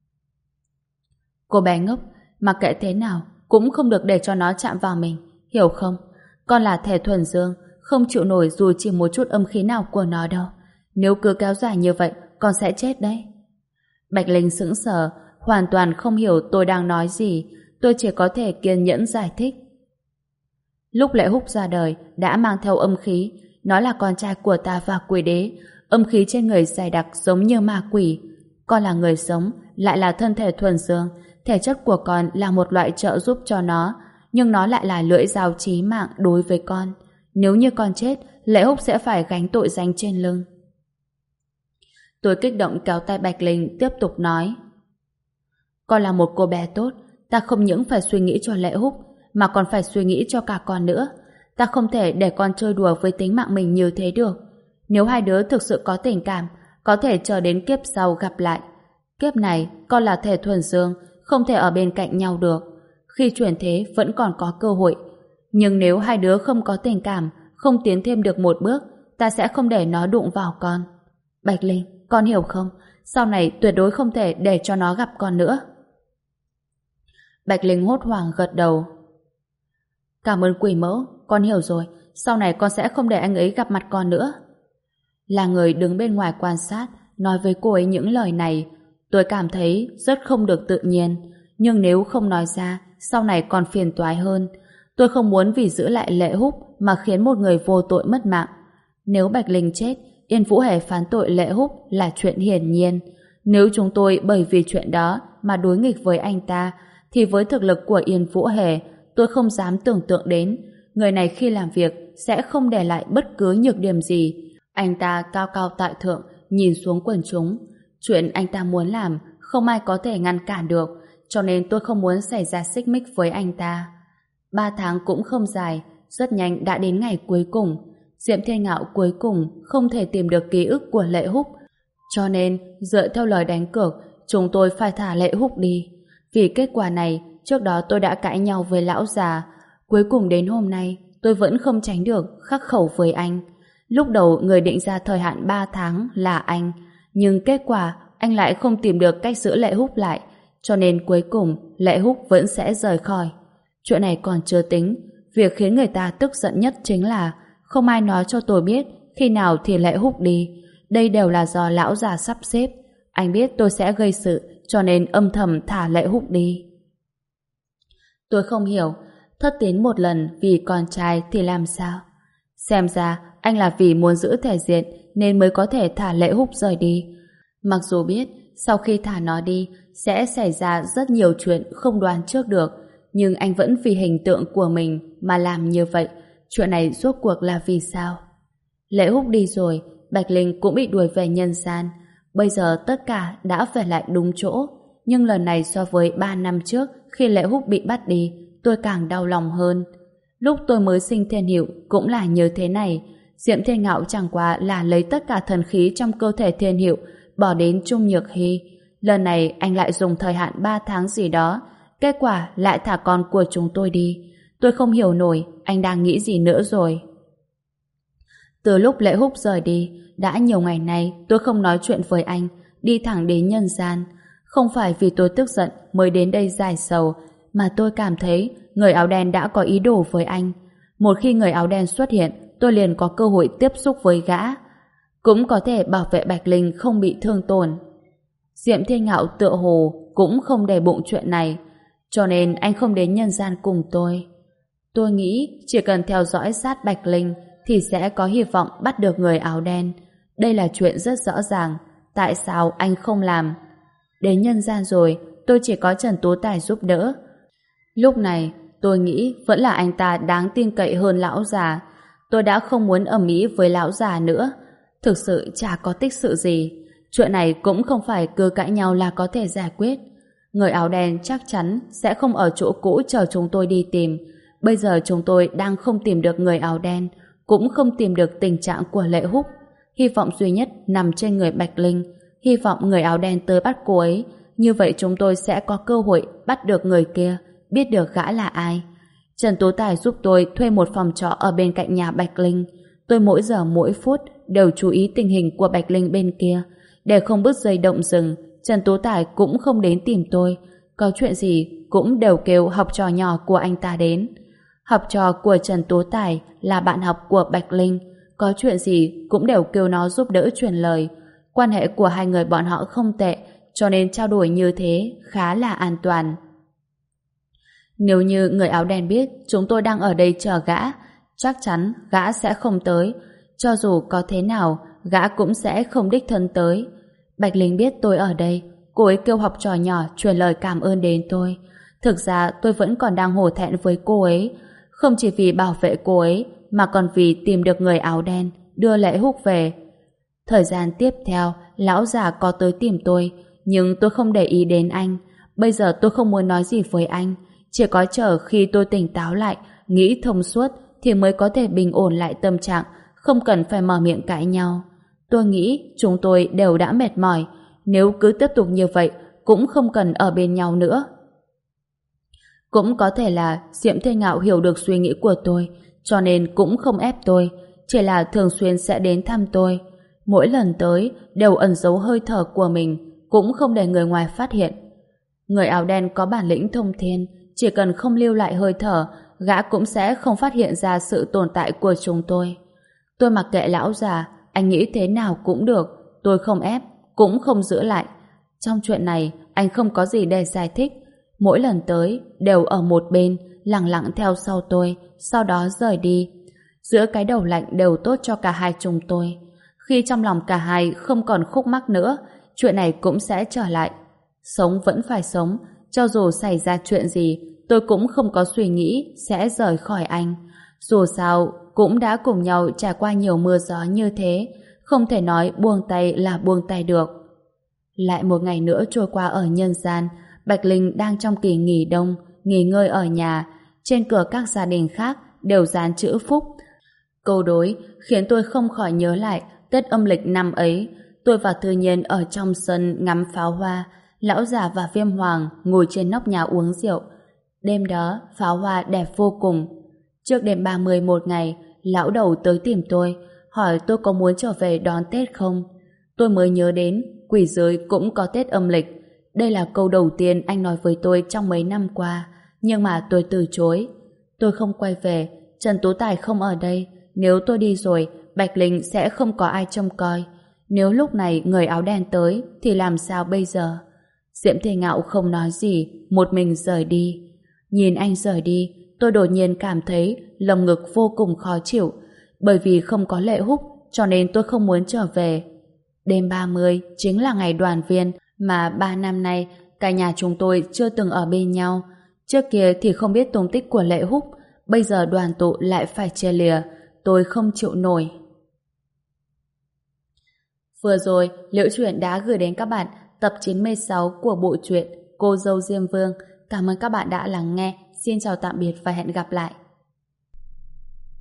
Cô bé ngốc, mặc kệ thế nào, cũng không được để cho nó chạm vào mình, hiểu không? Con là thể thuần dương, không chịu nổi dù chỉ một chút âm khí nào của nó đâu. Nếu cứ kéo dài như vậy, con sẽ chết đấy. Bạch Linh sững sờ, hoàn toàn không hiểu tôi đang nói gì. Tôi chỉ có thể kiên nhẫn giải thích. Lúc Lệ Húc ra đời, đã mang theo âm khí. Nó là con trai của ta và quỷ đế. Âm khí trên người dày đặc giống như ma quỷ. Con là người sống, lại là thân thể thuần dương. Thể chất của con là một loại trợ giúp cho nó, nhưng nó lại là lưỡi dao chí mạng đối với con. Nếu như con chết, Lệ Húc sẽ phải gánh tội danh trên lưng. Tôi kích động kéo tay Bạch Linh tiếp tục nói. Con là một cô bé tốt, ta không những phải suy nghĩ cho Lệ Húc, mà còn phải suy nghĩ cho cả con nữa. Ta không thể để con chơi đùa với tính mạng mình như thế được. Nếu hai đứa thực sự có tình cảm, có thể chờ đến kiếp sau gặp lại. Kiếp này, con là thể thuần dương, không thể ở bên cạnh nhau được. Khi chuyển thế vẫn còn có cơ hội. Nhưng nếu hai đứa không có tình cảm, không tiến thêm được một bước, ta sẽ không để nó đụng vào con. Bạch Linh, con hiểu không? Sau này tuyệt đối không thể để cho nó gặp con nữa. Bạch Linh hốt hoảng gật đầu. Cảm ơn quỷ mẫu, con hiểu rồi. Sau này con sẽ không để anh ấy gặp mặt con nữa. Là người đứng bên ngoài quan sát, nói với cô ấy những lời này, tôi cảm thấy rất không được tự nhiên. Nhưng nếu không nói ra, sau này còn phiền toái hơn. Tôi không muốn vì giữ lại Lệ Húc mà khiến một người vô tội mất mạng. Nếu Bạch Linh chết, Yên Vũ Hề phán tội Lệ Húc là chuyện hiển nhiên. Nếu chúng tôi bởi vì chuyện đó mà đối nghịch với anh ta, thì với thực lực của Yên Vũ Hề, tôi không dám tưởng tượng đến. Người này khi làm việc sẽ không để lại bất cứ nhược điểm gì. Anh ta cao cao tại thượng, nhìn xuống quần chúng. Chuyện anh ta muốn làm, không ai có thể ngăn cản được, cho nên tôi không muốn xảy ra xích mích với anh ta. Ba tháng cũng không dài, rất nhanh đã đến ngày cuối cùng. Diệm Thiên Ngạo cuối cùng không thể tìm được ký ức của Lệ Húc, cho nên dựa theo lời đánh cược, chúng tôi phải thả Lệ Húc đi. Vì kết quả này, trước đó tôi đã cãi nhau với lão già. Cuối cùng đến hôm nay, tôi vẫn không tránh được khắc khẩu với anh. Lúc đầu người định ra thời hạn ba tháng là anh, nhưng kết quả anh lại không tìm được cách giữ Lệ Húc lại, cho nên cuối cùng Lệ Húc vẫn sẽ rời khỏi. Chuyện này còn chưa tính, việc khiến người ta tức giận nhất chính là không ai nói cho tôi biết khi nào thì Lệ Húc đi. Đây đều là do lão già sắp xếp. Anh biết tôi sẽ gây sự, cho nên âm thầm thả Lệ Húc đi. Tôi không hiểu, thất tín một lần vì con trai thì làm sao? Xem ra anh là vì muốn giữ thể diện nên mới có thể thả Lệ Húc rời đi. Mặc dù biết sau khi thả nó đi sẽ xảy ra rất nhiều chuyện không đoán trước được, nhưng anh vẫn vì hình tượng của mình mà làm như vậy. Chuyện này rốt cuộc là vì sao? Lệ Húc đi rồi, Bạch Linh cũng bị đuổi về nhân gian. Bây giờ tất cả đã về lại đúng chỗ. Nhưng lần này so với ba năm trước khi Lệ Húc bị bắt đi, tôi càng đau lòng hơn. Lúc tôi mới sinh Thiên Hiệu cũng là như thế này. Diệm Thiên Ngạo chẳng qua là lấy tất cả thần khí trong cơ thể Thiên Hiệu bỏ đến Trung Nhược Hy. Lần này anh lại dùng thời hạn ba tháng gì đó, kết quả lại thả con của chúng tôi đi. Tôi không hiểu nổi anh đang nghĩ gì nữa rồi. Từ lúc Lệ Húc rời đi, đã nhiều ngày nay tôi không nói chuyện với anh, đi thẳng đến nhân gian. Không phải vì tôi tức giận mới đến đây giải sầu, mà tôi cảm thấy người áo đen đã có ý đồ với anh. Một khi người áo đen xuất hiện, tôi liền có cơ hội tiếp xúc với gã. Cũng có thể bảo vệ Bạch Linh không bị thương tổn. Diệm Thiên Ngạo tựa hồ cũng không để bụng chuyện này, cho nên anh không đến nhân gian cùng tôi. Tôi nghĩ chỉ cần theo dõi sát Bạch Linh thì sẽ có hy vọng bắt được người áo đen. Đây là chuyện rất rõ ràng. Tại sao anh không làm? Đến nhân gian rồi, tôi chỉ có Trần Tú Tài giúp đỡ. Lúc này, tôi nghĩ vẫn là anh ta đáng tin cậy hơn lão già. Tôi đã không muốn ầm ĩ với lão già nữa. Thực sự chả có tích sự gì. Chuyện này cũng không phải cứ cãi nhau là có thể giải quyết. Người áo đen chắc chắn sẽ không ở chỗ cũ chờ chúng tôi đi tìm. Bây giờ chúng tôi đang không tìm được người áo đen, cũng không tìm được tình trạng của Lệ Húc. Hy vọng duy nhất nằm trên người Bạch Linh. Hy vọng người áo đen tới bắt cô ấy. Như vậy chúng tôi sẽ có cơ hội bắt được người kia, biết được gã là ai. Trần Tú Tài giúp tôi thuê một phòng trọ ở bên cạnh nhà Bạch Linh. Tôi mỗi giờ mỗi phút đều chú ý tình hình của Bạch Linh bên kia. Để không bứt dây động rừng, Trần Tú Tài cũng không đến tìm tôi. Có chuyện gì cũng đều kêu học trò nhỏ của anh ta đến. Học trò của Trần Tú Tài là bạn học của Bạch Linh. Có chuyện gì cũng đều kêu nó giúp đỡ truyền lời. Quan hệ của hai người bọn họ không tệ, cho nên trao đổi như thế khá là an toàn. Nếu như người áo đen biết chúng tôi đang ở đây chờ gã, chắc chắn gã sẽ không tới. Cho dù có thế nào, gã cũng sẽ không đích thân tới. Bạch Linh biết tôi ở đây, cô ấy kêu học trò nhỏ truyền lời cảm ơn đến tôi. Thực ra tôi vẫn còn đang hổ thẹn với cô ấy, không chỉ vì bảo vệ cô ấy, mà còn vì tìm được người áo đen, đưa Lệ Húc về. Thời gian tiếp theo, lão già có tới tìm tôi, nhưng tôi không để ý đến anh. Bây giờ tôi không muốn nói gì với anh, chỉ có chờ khi tôi tỉnh táo lại, nghĩ thông suốt, thì mới có thể bình ổn lại tâm trạng, không cần phải mở miệng cãi nhau. Tôi nghĩ chúng tôi đều đã mệt mỏi, nếu cứ tiếp tục như vậy, cũng không cần ở bên nhau nữa. Cũng có thể là Diệm Thiên Ngạo hiểu được suy nghĩ của tôi, cho nên cũng không ép tôi, chỉ là thường xuyên sẽ đến thăm tôi. Mỗi lần tới, đều ẩn giấu hơi thở của mình, cũng không để người ngoài phát hiện. Người áo đen có bản lĩnh thông thiên, chỉ cần không lưu lại hơi thở, gã cũng sẽ không phát hiện ra sự tồn tại của chúng tôi. Tôi mặc kệ lão già, anh nghĩ thế nào cũng được, tôi không ép, cũng không giữ lại. Trong chuyện này, anh không có gì để giải thích. Mỗi lần tới, đều ở một bên, lặng lặng theo sau tôi, sau đó rời đi. Giữa cái đầu lạnh đều tốt cho cả hai chúng tôi. Khi trong lòng cả hai không còn khúc mắc nữa, chuyện này cũng sẽ trở lại. Sống vẫn phải sống, cho dù xảy ra chuyện gì, tôi cũng không có suy nghĩ sẽ rời khỏi anh. Dù sao, cũng đã cùng nhau trải qua nhiều mưa gió như thế, không thể nói buông tay là buông tay được. Lại một ngày nữa trôi qua ở nhân gian, Bạch Linh đang trong kỳ nghỉ đông, nghỉ ngơi ở nhà. Trên cửa các gia đình khác đều dán chữ phúc. Câu đối khiến tôi không khỏi nhớ lại Tết âm lịch năm ấy. Tôi và Thư Nhiên ở trong sân ngắm pháo hoa, lão già và Viêm Hoàng ngồi trên nóc nhà uống rượu. Đêm đó pháo hoa đẹp vô cùng. Trước đêm ba mươi một ngày, lão đầu tới tìm tôi, hỏi tôi có muốn trở về đón Tết không. Tôi mới nhớ đến quỷ giới cũng có Tết âm lịch. Đây là câu đầu tiên anh nói với tôi trong mấy năm qua, nhưng mà tôi từ chối. Tôi không quay về, Trần Tú Tài không ở đây. Nếu tôi đi rồi, Bạch Linh sẽ không có ai trông coi. Nếu lúc này người áo đen tới, thì làm sao bây giờ? Diệm Thiên Ngạo không nói gì, một mình rời đi. Nhìn anh rời đi, tôi đột nhiên cảm thấy lồng ngực vô cùng khó chịu. Bởi vì không có Lệ Húc, cho nên tôi không muốn trở về. Đêm ba mươi chính là ngày đoàn viên, mà ba năm nay cả nhà chúng tôi chưa từng ở bên nhau. Trước kia thì không biết tung tích của Lệ Húc, bây giờ đoàn tụ lại phải chia lìa, tôi không chịu nổi. Vừa rồi, Liễu Chuyện đã gửi đến các bạn tập chín mươi sáu của bộ truyện Cô Dâu Diêm Vương. Cảm ơn các bạn đã lắng nghe. Xin chào tạm biệt và hẹn gặp lại.